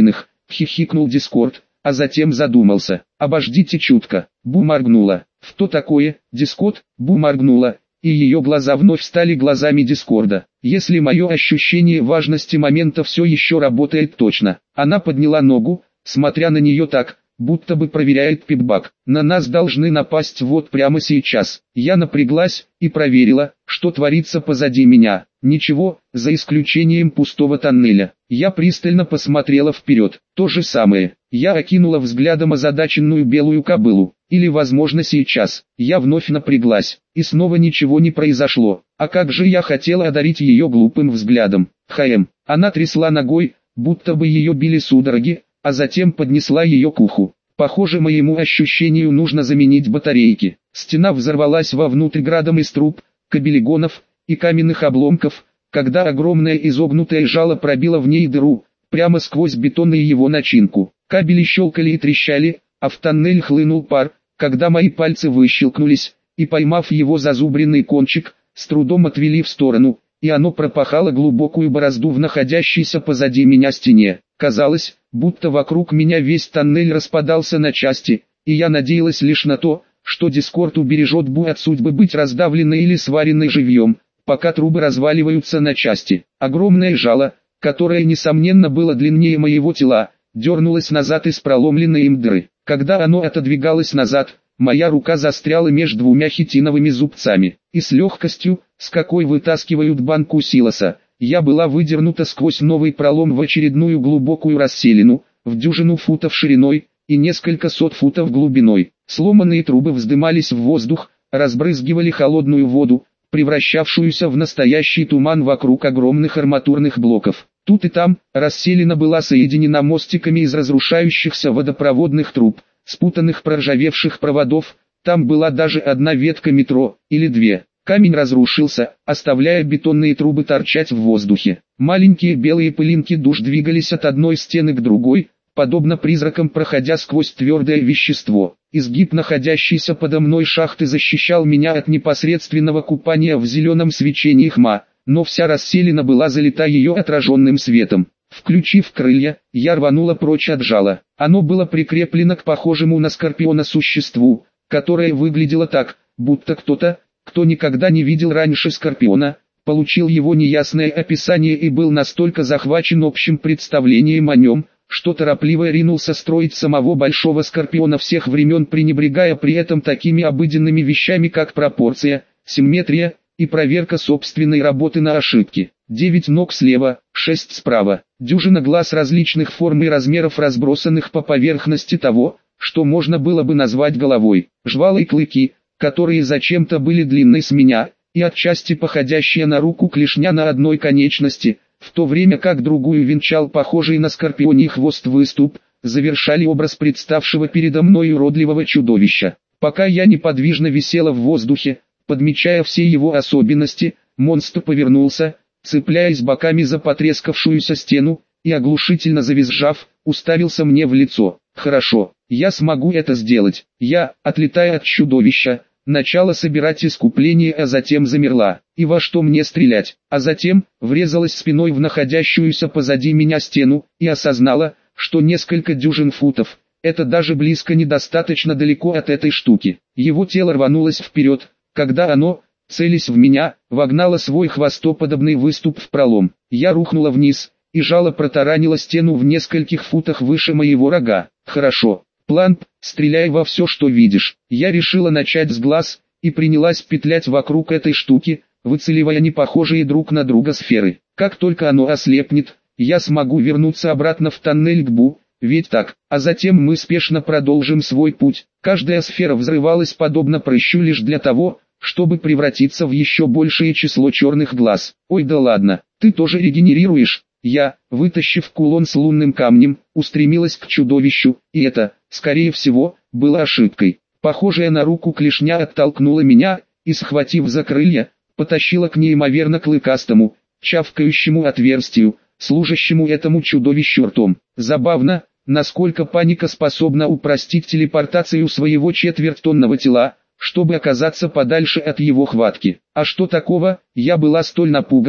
хихикнул Дискорд, а затем задумался. Обождите чутко. Бу моргнула. Что такое, Дискорд? Бу моргнула, и ее глаза вновь стали глазами Дискорда. Если мое ощущение важности момента все еще работает точно. Она подняла ногу, смотря на нее так, будто бы проверяет пипбак. На нас должны напасть вот прямо сейчас. Я напряглась и проверила, что творится позади меня. Ничего, за исключением пустого тоннеля. Я пристально посмотрела вперед. То же самое. Я окинула взглядом озадаченную белую кобылу. Или возможно сейчас. Я вновь напряглась. И снова ничего не произошло. А как же я хотела одарить ее глупым взглядом. Хм. Она трясла ногой, будто бы ее били судороги, а затем поднесла ее к уху. Похоже, моему ощущению нужно заменить батарейки. Стена взорвалась вовнутрь градом из труб, кабелегонов и каменных обломков, когда огромное изогнутое жало пробило в ней дыру, прямо сквозь бетон и его начинку. Кабели щелкали и трещали, а в тоннель хлынул пар, когда мои пальцы выщелкнулись, и поймав его зазубренный кончик, с трудом отвели в сторону, и оно пропахало глубокую борозду в находящейся позади меня стене. Казалось, будто вокруг меня весь тоннель распадался на части, и я надеялась лишь на то, что Дискорд убережет Бу от судьбы быть раздавленной или сваренной живьем, пока трубы разваливаются на части. Огромное жало, которое несомненно было длиннее моего тела, дернулось назад из проломленной им дыры. Когда оно отодвигалось назад, моя рука застряла между двумя хитиновыми зубцами, и с легкостью, с какой вытаскивают банку силоса, я была выдернута сквозь новый пролом в очередную глубокую расселину, в дюжину футов шириной и несколько сот футов глубиной. Сломанные трубы вздымались в воздух, разбрызгивали холодную воду, превращавшуюся в настоящий туман вокруг огромных арматурных блоков. Тут и там расселина была соединена мостиками из разрушающихся водопроводных труб, спутанных проржавевших проводов. Там была даже одна ветка метро, или две. Камень разрушился, оставляя бетонные трубы торчать в воздухе. Маленькие белые пылинки душ двигались от одной стены к другой, подобно призракам, проходя сквозь твердое вещество. Изгиб находящейся подо мной шахты защищал меня от непосредственного купания в зеленом свечении хма, но вся расселина была залита ее отраженным светом. Включив крылья, я рванула прочь от жала. Оно было прикреплено к похожему на скорпиона существу, которое выглядело так, будто кто-то, кто никогда не видел раньше скорпиона, получил его неясное описание и был настолько захвачен общим представлением о нем, что торопливо ринулся строить самого большого скорпиона всех времен, пренебрегая при этом такими обыденными вещами, как пропорция, симметрия и проверка собственной работы на ошибки. Девять ног слева, шесть справа, дюжина глаз различных форм и размеров, разбросанных по поверхности того, что можно было бы назвать головой, жвалы и клыки, которые зачем-то были длинны с меня, и отчасти походящая на руку клешня на одной конечности, в то время как другую венчал похожий на скорпионий хвост выступ, завершали образ представшего передо мной уродливого чудовища. Пока я неподвижно висела в воздухе, подмечая все его особенности, монстр повернулся, цепляясь боками за потрескавшуюся стену, и оглушительно завизжав, уставился мне в лицо. Хорошо, я смогу это сделать. Я, отлетая от чудовища, начала собирать искупление, а затем замерла. И во что мне стрелять? А затем врезалась спиной в находящуюся позади меня стену и осознала, что несколько дюжин футов — это даже близко недостаточно далеко от этой штуки. Его тело рванулось вперед, когда оно, целясь в меня, вогнало свой хвостоподобный выступ в пролом. Я рухнула вниз, и жало протаранило стену в нескольких футах выше моего рога. Хорошо. План, стреляй во все, что видишь. Я решила начать с глаз, и принялась петлять вокруг этой штуки, выцеливая непохожие друг на друга сферы. Как только оно ослепнет, я смогу вернуться обратно в тоннель к Бу, ведь так, а затем мы спешно продолжим свой путь. Каждая сфера взрывалась подобно прыщу лишь для того, чтобы превратиться в еще большее число черных глаз. Ой, да ладно, ты тоже регенерируешь. Я, вытащив кулон с лунным камнем, устремилась к чудовищу, и это, скорее всего, было ошибкой. Похожая на руку клешня оттолкнула меня, и, схватив за крылья, потащила к неимоверно клыкастому, чавкающему отверстию, служащему этому чудовищу ртом. Забавно, насколько паника способна упростить телепортацию своего четвертьтонного тела, чтобы оказаться подальше от его хватки. А что такого, я была столь напугана,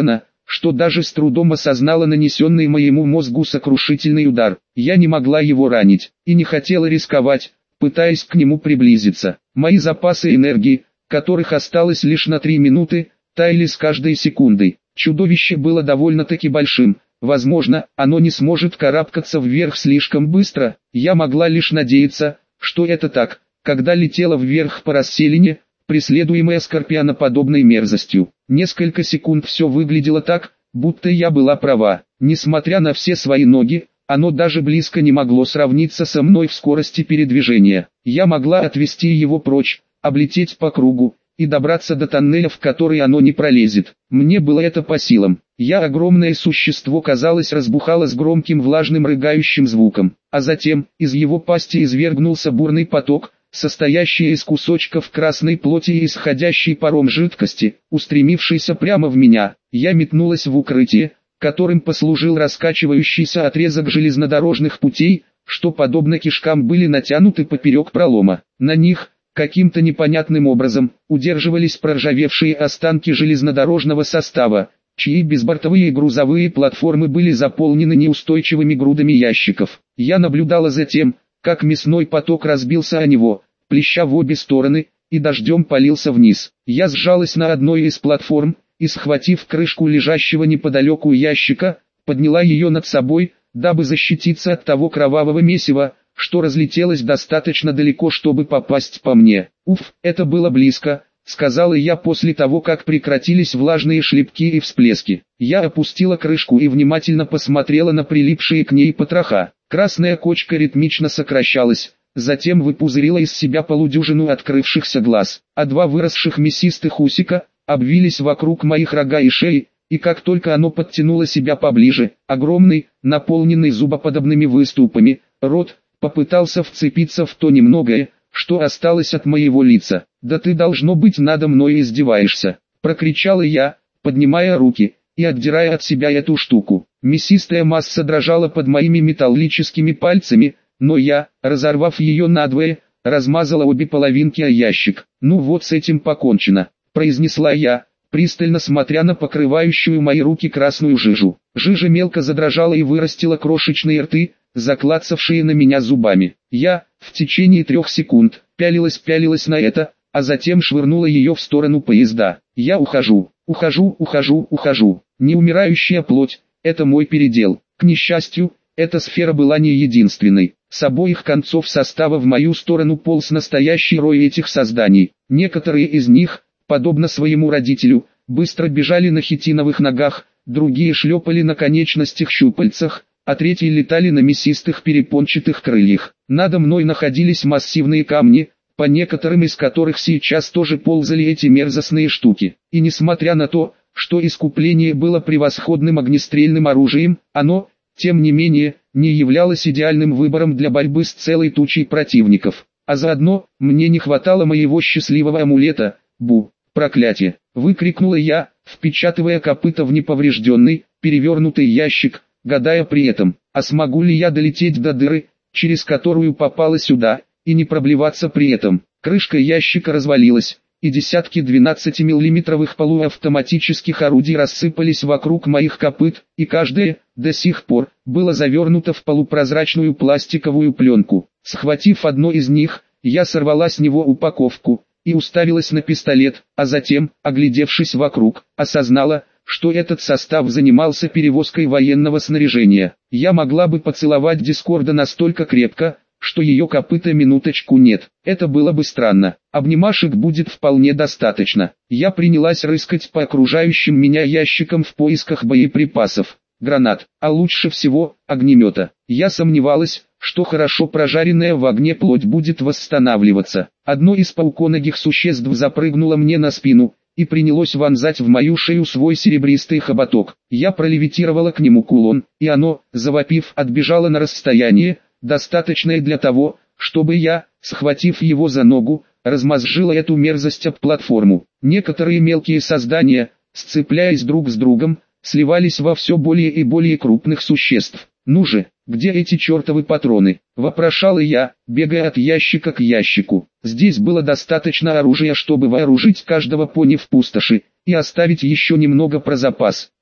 что даже с трудом осознала нанесенный моему мозгу сокрушительный удар. Я не могла его ранить, и не хотела рисковать, пытаясь к нему приблизиться. Мои запасы энергии, которых осталось лишь на три минуты, таяли с каждой секундой. Чудовище было довольно-таки большим. Возможно, оно не сможет карабкаться вверх слишком быстро. Я могла лишь надеяться, что это так, когда летела вверх по расселине, преследуемая скорпионоподобной мерзостью. Несколько секунд все выглядело так, будто я была права. Несмотря на все свои ноги, оно даже близко не могло сравниться со мной в скорости передвижения. Я могла отвести его прочь, облететь по кругу, и добраться до тоннеля, в который оно не пролезет. Мне было это по силам. Я, огромное существо, казалось, разбухало с громким влажным рыгающим звуком, а затем из его пасти извергнулся бурный поток, состоящий из кусочков красной плоти и исходящей паром жидкости, устремившийся прямо в меня. Я метнулась в укрытие, которым послужил раскачивающийся отрезок железнодорожных путей, что подобно кишкам были натянуты поперек пролома. На них, каким-то непонятным образом, удерживались проржавевшие останки железнодорожного состава, чьи безбортовые грузовые платформы были заполнены неустойчивыми грудами ящиков. Я наблюдала за тем, как мясной поток разбился о него, плеща в обе стороны, и дождем полился вниз. Я сжалась на одной из платформ, и, схватив крышку лежащего неподалеку ящика, подняла ее над собой, дабы защититься от того кровавого месива, что разлетелось достаточно далеко, чтобы попасть по мне. «Уф, это было близко», — сказала я после того, как прекратились влажные шлепки и всплески. Я опустила крышку и внимательно посмотрела на прилипшие к ней потроха. Красная кочка ритмично сокращалась, затем выпузырила из себя полудюжину открывшихся глаз, а два выросших мясистых усика обвились вокруг моих рога и шеи, и как только оно подтянуло себя поближе, огромный, наполненный зубоподобными выступами, рот попытался вцепиться в то немногое, что осталось от моего лица. «Да ты, должно быть, надо мной издеваешься!» — прокричала я, поднимая руки и отдирая от себя эту штуку. Мясистая масса дрожала под моими металлическими пальцами, но я, разорвав ее надвое, размазала обе половинки о ящик. «Ну вот, с этим покончено», — произнесла я, пристально смотря на покрывающую мои руки красную жижу. Жижа мелко задрожала и вырастила крошечные рты, заклацавшие на меня зубами. Я, в течение трех секунд, пялилась-пялилась на это, а затем швырнула ее в сторону поезда. Я ухожу, ухожу, ухожу, ухожу. Неумирающая плоть — это мой передел. К несчастью, эта сфера была не единственной. С обоих концов состава в мою сторону полз настоящий рой этих созданий. Некоторые из них, подобно своему родителю, быстро бежали на хитиновых ногах, другие шлепали на конечностях щупальцах, а третьи летали на мясистых перепончатых крыльях. Надо мной находились массивные камни, по некоторым из которых сейчас тоже ползали эти мерзостные штуки. И несмотря на то, что искупление было превосходным огнестрельным оружием, оно, тем не менее, не являлось идеальным выбором для борьбы с целой тучей противников. А заодно, мне не хватало моего счастливого амулета. «Бу! Проклятие!» — выкрикнула я, впечатывая копыта в неповрежденный, перевернутый ящик, гадая при этом, а смогу ли я долететь до дыры, через которую попала сюда, и не проблеваться при этом. Крышка ящика развалилась, и десятки двенадцатимиллиметровых полуавтоматических орудий рассыпались вокруг моих копыт, и каждое, до сих пор, было завернуто в полупрозрачную пластиковую пленку. Схватив одно из них, я сорвала с него упаковку и уставилась на пистолет, а затем, оглядевшись вокруг, осознала, что этот состав занимался перевозкой военного снаряжения. Я могла бы поцеловать Дискорда настолько крепко, что ее копыта минуточку нет. Это было бы странно. Обнимашек будет вполне достаточно. Я принялась рыскать по окружающим меня ящикам в поисках боеприпасов, гранат, а лучше всего, огнемета. Я сомневалась, что хорошо прожаренная в огне плоть будет восстанавливаться. Одно из пауконогих существ запрыгнуло мне на спину и принялось вонзать в мою шею свой серебристый хоботок. Я пролевитировала к нему кулон, и оно, завопив, отбежало на расстояние, достаточное для того, чтобы я, схватив его за ногу, размозжила эту мерзость об платформу. Некоторые мелкие создания, сцепляясь друг с другом, сливались во все более и более крупных существ. «Ну же, где эти чертовы патроны?» – вопрошала я, бегая от ящика к ящику. Здесь было достаточно оружия, чтобы вооружить каждого пони в пустоши, и оставить еще немного про запас.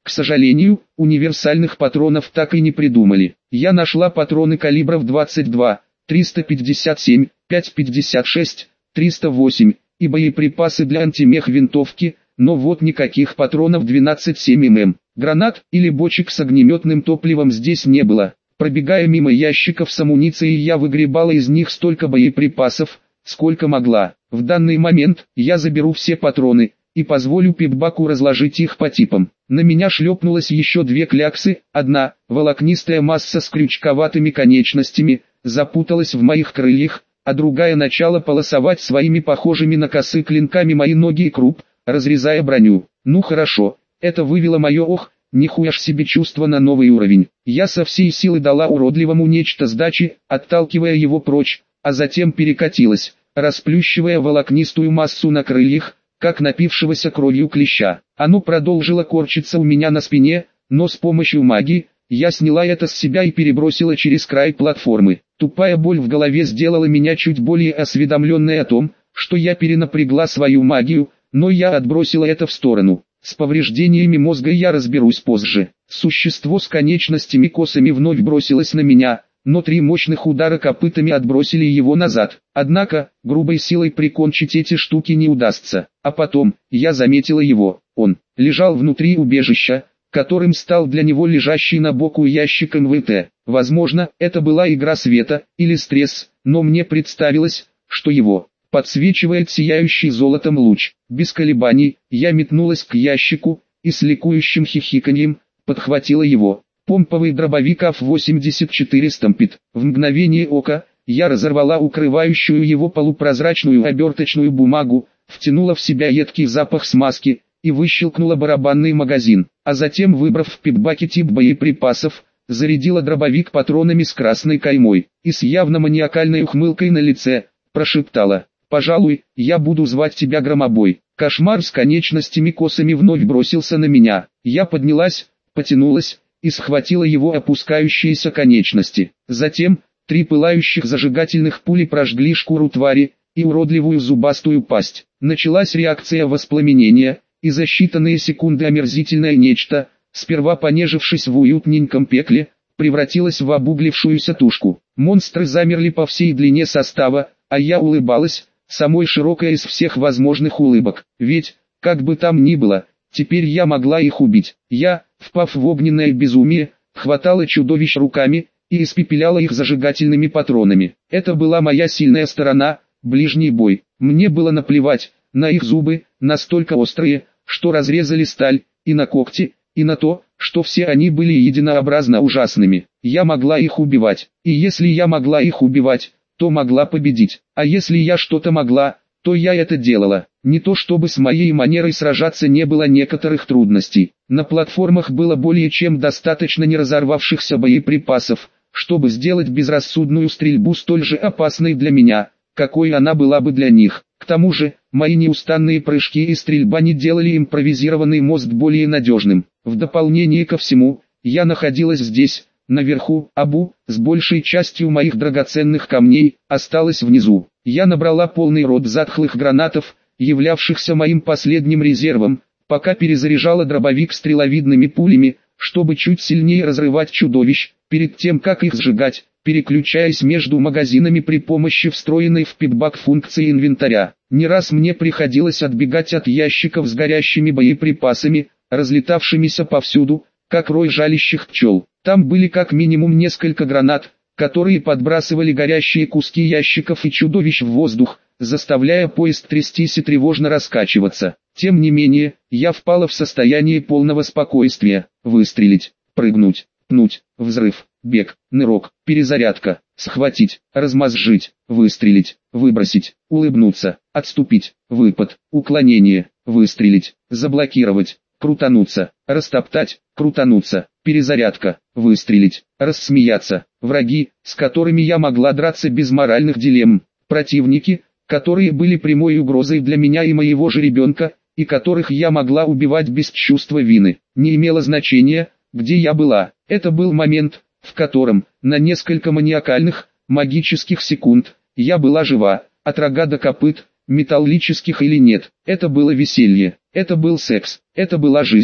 К сожалению, универсальных патронов так и не придумали. Я нашла патроны калибров двадцать два, триста пятьдесят семь, пятьсот пятьдесят шесть, триста восемь и боеприпасы для антимех винтовки, но вот никаких патронов двенадцать семь миллиметров. Гранат или бочек с огнеметным топливом здесь не было. Пробегая мимо ящиков с амуницией, я выгребала из них столько боеприпасов, сколько могла. В данный момент я заберу все патроны и позволю пипбаку разложить их по типам. На меня шлепнулось еще две кляксы, одна, волокнистая масса с крючковатыми конечностями, запуталась в моих крыльях, а другая начала полосовать своими похожими на косы клинками мои ноги и круп, разрезая броню. Ну хорошо, это вывело мое ох, нихуя ж себе чувство на новый уровень. Я со всей силы дала уродливому нечто сдачи, отталкивая его прочь, а затем перекатилась, расплющивая волокнистую массу на крыльях, как напившегося кровью клеща. Оно продолжило корчиться у меня на спине, но с помощью магии я сняла это с себя и перебросила через край платформы. Тупая боль в голове сделала меня чуть более осведомленной о том, что я перенапрягла свою магию, но я отбросила это в сторону. С повреждениями мозга я разберусь позже. Существо с конечностями косами вновь бросилось на меня, но три мощных удара копытами отбросили его назад. Однако, грубой силой прикончить эти штуки не удастся. А потом, я заметила его. Он лежал внутри убежища, которым стал для него лежащий на боку ящик эм вэ тэ. Возможно, это была игра света, или стресс, но мне представилось, что его подсвечивает сияющий золотом луч. Без колебаний, я метнулась к ящику, и с ликующим хихиканьем, подхватила его. Помповый дробовик а восемьдесят четыре Stampede. В мгновение ока, я разорвала укрывающую его полупрозрачную оберточную бумагу, втянула в себя едкий запах смазки, и выщелкнула барабанный магазин, а затем, выбрав в пипбаке тип боеприпасов, зарядила дробовик патронами с красной каймой, и с явно маниакальной ухмылкой на лице, прошептала: «Пожалуй, я буду звать тебя Громобой». Кошмар с конечностями косами вновь бросился на меня. Я поднялась, потянулась, и схватила его опускающиеся конечности. Затем, три пылающих зажигательных пули прожгли шкуру твари и уродливую зубастую пасть. Началась реакция воспламенения, и за считанные секунды омерзительное нечто, сперва понежившись в уютненьком пекле, превратилось в обуглившуюся тушку. Монстры замерли по всей длине состава, а я улыбалась, самой широкой из всех возможных улыбок. Ведь, как бы там ни было, теперь я могла их убить. Я, впав в огненное безумие, хватала чудовищ руками и испепеляла их зажигательными патронами. Это была моя сильная сторона, ближний бой. Мне было наплевать на их зубы, настолько острые, что разрезали сталь, и на когти, и на то, что все они были единообразно ужасными. Я могла их убивать, и если я могла их убивать, то могла победить. А если я что-то могла, то я это делала. Не то чтобы с моей манерой сражаться не было некоторых трудностей. На платформах было более чем достаточно неразорвавшихся боеприпасов, чтобы сделать безрассудную стрельбу столь же опасной для меня, какой она была бы для них. К тому же, мои неустанные прыжки и стрельба не делали импровизированный мост более надежным. В дополнение ко всему, я находилась здесь, наверху, Абу, с большей частью моих драгоценных камней, осталась внизу. Я набрала полный рот затхлых гранатов, являвшихся моим последним резервом, пока перезаряжала дробовик стреловидными пулями, чтобы чуть сильнее разрывать чудовищ, перед тем как их сжигать, переключаясь между магазинами при помощи встроенной в пипбак функции инвентаря. Не раз мне приходилось отбегать от ящиков с горящими боеприпасами, разлетавшимися повсюду, как рой жалящих пчел. Там были как минимум несколько гранат, которые подбрасывали горящие куски ящиков и чудовищ в воздух, заставляя поезд трястись и тревожно раскачиваться. Тем не менее, я впала в состояние полного спокойствия. Выстрелить, прыгнуть, пнуть, взрыв, бег, нырок, перезарядка, схватить, размозжить, выстрелить, выбросить, улыбнуться, отступить, выпад, уклонение, выстрелить, заблокировать, крутануться, растоптать, крутануться, перезарядка, выстрелить, рассмеяться, враги, с которыми я могла драться без моральных дилемм, противники, которые были прямой угрозой для меня и моего же ребенка, и которых я могла убивать без чувства вины. Не имело значения, где я была. Это был момент, в котором, на несколько маниакальных, магических секунд, я была жива, от рога до копыт, металлических или нет. Это было веселье, это был секс, это была жизнь.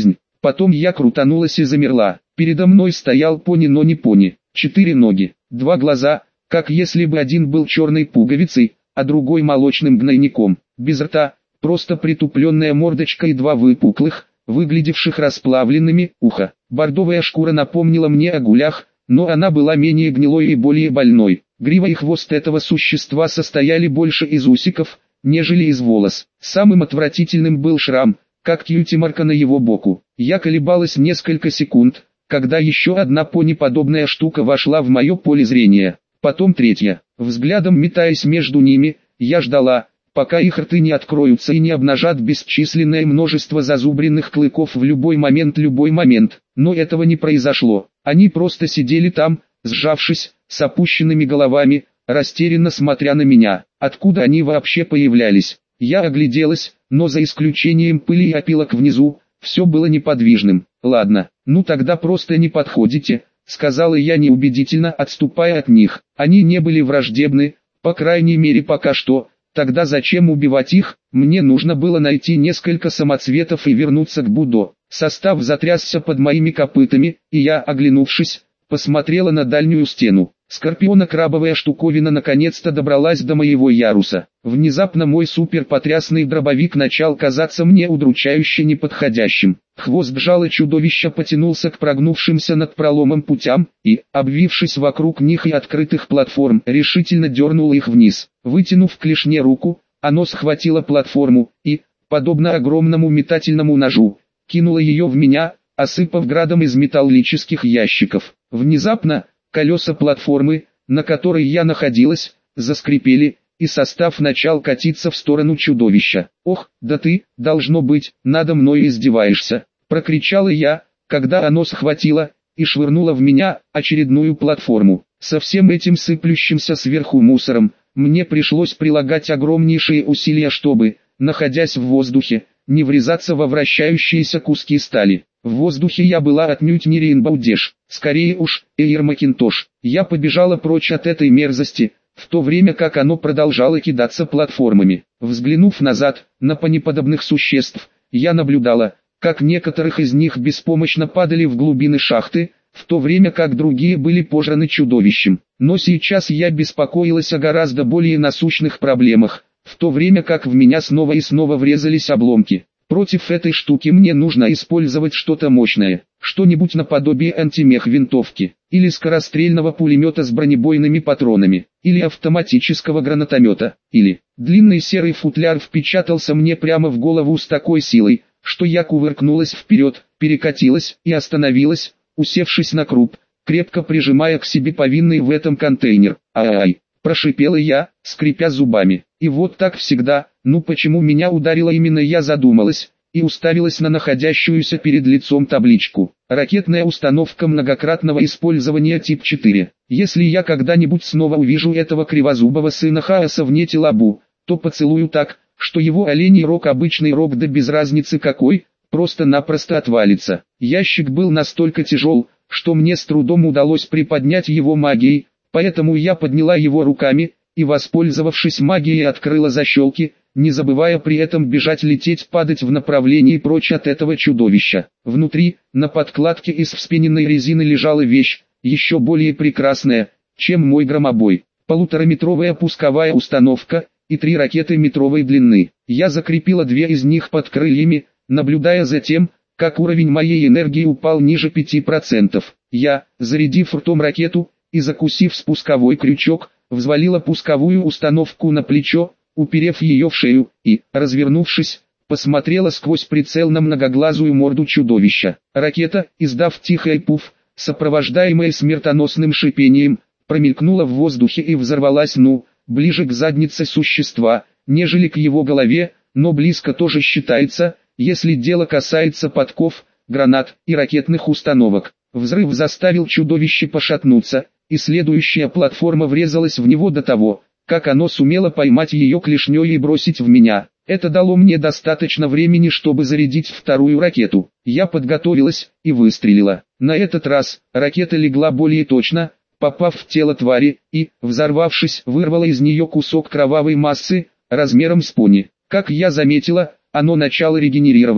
Потом я крутанулась и замерла. Передо мной стоял пони, но не пони. Четыре ноги, два глаза, как если бы один был черной пуговицей, а другой молочным гнойником. Без рта, просто притупленная мордочка и два выпуклых, выглядевших расплавленными, уха. Бордовая шкура напомнила мне о гулях, но она была менее гнилой и более больной. Грива и хвост этого существа состояли больше из усиков, нежели из волос. Самым отвратительным был шрам, как кьюти-марка на его боку. Я колебалась несколько секунд, когда еще одна пониподобная штука вошла в мое поле зрения. Потом третья. Взглядом метаясь между ними, я ждала, пока их рты не откроются и не обнажат бесчисленное множество зазубренных клыков в любой момент любой момент. Но этого не произошло. Они просто сидели там, сжавшись, с опущенными головами, растерянно смотря на меня. Откуда они вообще появлялись? Я огляделась, но за исключением пыли и опилок внизу, все было неподвижным. Ладно, ну тогда просто не подходите, сказала я неубедительно, отступая от них. Они не были враждебны, по крайней мере пока что. Тогда зачем убивать их? Мне нужно было найти несколько самоцветов и вернуться к Будо. Состав затрясся под моими копытами, и я, оглянувшись, посмотрела на дальнюю стену. Скорпиона-крабовая штуковина наконец-то добралась до моего яруса. Внезапно мой суперпотрясный дробовик начал казаться мне удручающе неподходящим. Хвост жало чудовища потянулся к прогнувшимся над проломом путям, и, обвившись вокруг них и открытых платформ, решительно дернул их вниз. Вытянув к клешне руку, оно схватило платформу, и, подобно огромному метательному ножу, кинуло ее в меня, осыпав градом из металлических ящиков. Внезапно, колеса платформы, на которой я находилась, заскрипели, и состав начал катиться в сторону чудовища. «Ох, да ты, должно быть, надо мной издеваешься!» — прокричала я, когда оно схватило и швырнуло в меня очередную платформу. Со всем этим сыплющимся сверху мусором, мне пришлось прилагать огромнейшие усилия, чтобы, находясь в воздухе, не врезаться во вращающиеся куски стали. В воздухе я была отнюдь не Рейнбоу Дэш, скорее уж, Эйр Макинтош. Я побежала прочь от этой мерзости, в то время как оно продолжало кидаться платформами. Взглянув назад, на пониподобных существ, я наблюдала, как некоторых из них беспомощно падали в глубины шахты, в то время как другие были пожраны чудовищем. Но сейчас я беспокоилась о гораздо более насущных проблемах, в то время как в меня снова и снова врезались обломки. Против этой штуки мне нужно использовать что-то мощное, что-нибудь наподобие антимех-винтовки, или скорострельного пулемета с бронебойными патронами, или автоматического гранатомета, или... Длинный серый футляр впечатался мне прямо в голову с такой силой, что я кувыркнулась вперед, перекатилась и остановилась, усевшись на круп, крепко прижимая к себе повинный в этом контейнер. «Ай-ай!» – прошипела я, скрипя зубами. И вот так всегда, ну почему меня ударило именно я, задумалась, и уставилась на находящуюся перед лицом табличку. Ракетная установка многократного использования тип четыре. Если я когда-нибудь снова увижу этого кривозубого сына хаоса в нете Лабу, то поцелую так, что его оленей рог, обычный рог, да без разницы какой, просто-напросто отвалится. Ящик был настолько тяжел, что мне с трудом удалось приподнять его магией, поэтому я подняла его руками и, воспользовавшись магией, открыла защелки, не забывая при этом бежать, лететь, падать в направлении прочь от этого чудовища. Внутри, на подкладке из вспененной резины, лежала вещь, еще более прекрасная, чем мой громобой. Полутораметровая пусковая установка и три ракеты метровой длины. Я закрепила две из них под крыльями, наблюдая за тем, как уровень моей энергии упал ниже пяти процентов. Я, зарядив ртом ракету и закусив спусковой крючок, взвалила пусковую установку на плечо, уперев ее в шею, и, развернувшись, посмотрела сквозь прицел на многоглазую морду чудовища. Ракета, издав тихий пуф, сопровождаемая смертоносным шипением, промелькнула в воздухе и взорвалась, ну, ближе к заднице существа, нежели к его голове, но близко тоже считается, если дело касается подков, гранат и ракетных установок. Взрыв заставил чудовище пошатнуться, и следующая платформа врезалась в него до того, как оно сумело поймать ее клешней и бросить в меня. Это дало мне достаточно времени, чтобы зарядить вторую ракету. Я подготовилась и выстрелила. На этот раз ракета легла более точно, попав в тело твари, и, взорвавшись, вырвала из нее кусок кровавой массы, размером с пони. Как я заметила, оно начало регенерировать,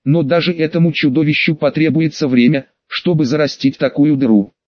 но даже этому чудовищу потребуется время, чтобы зарастить такую дыру.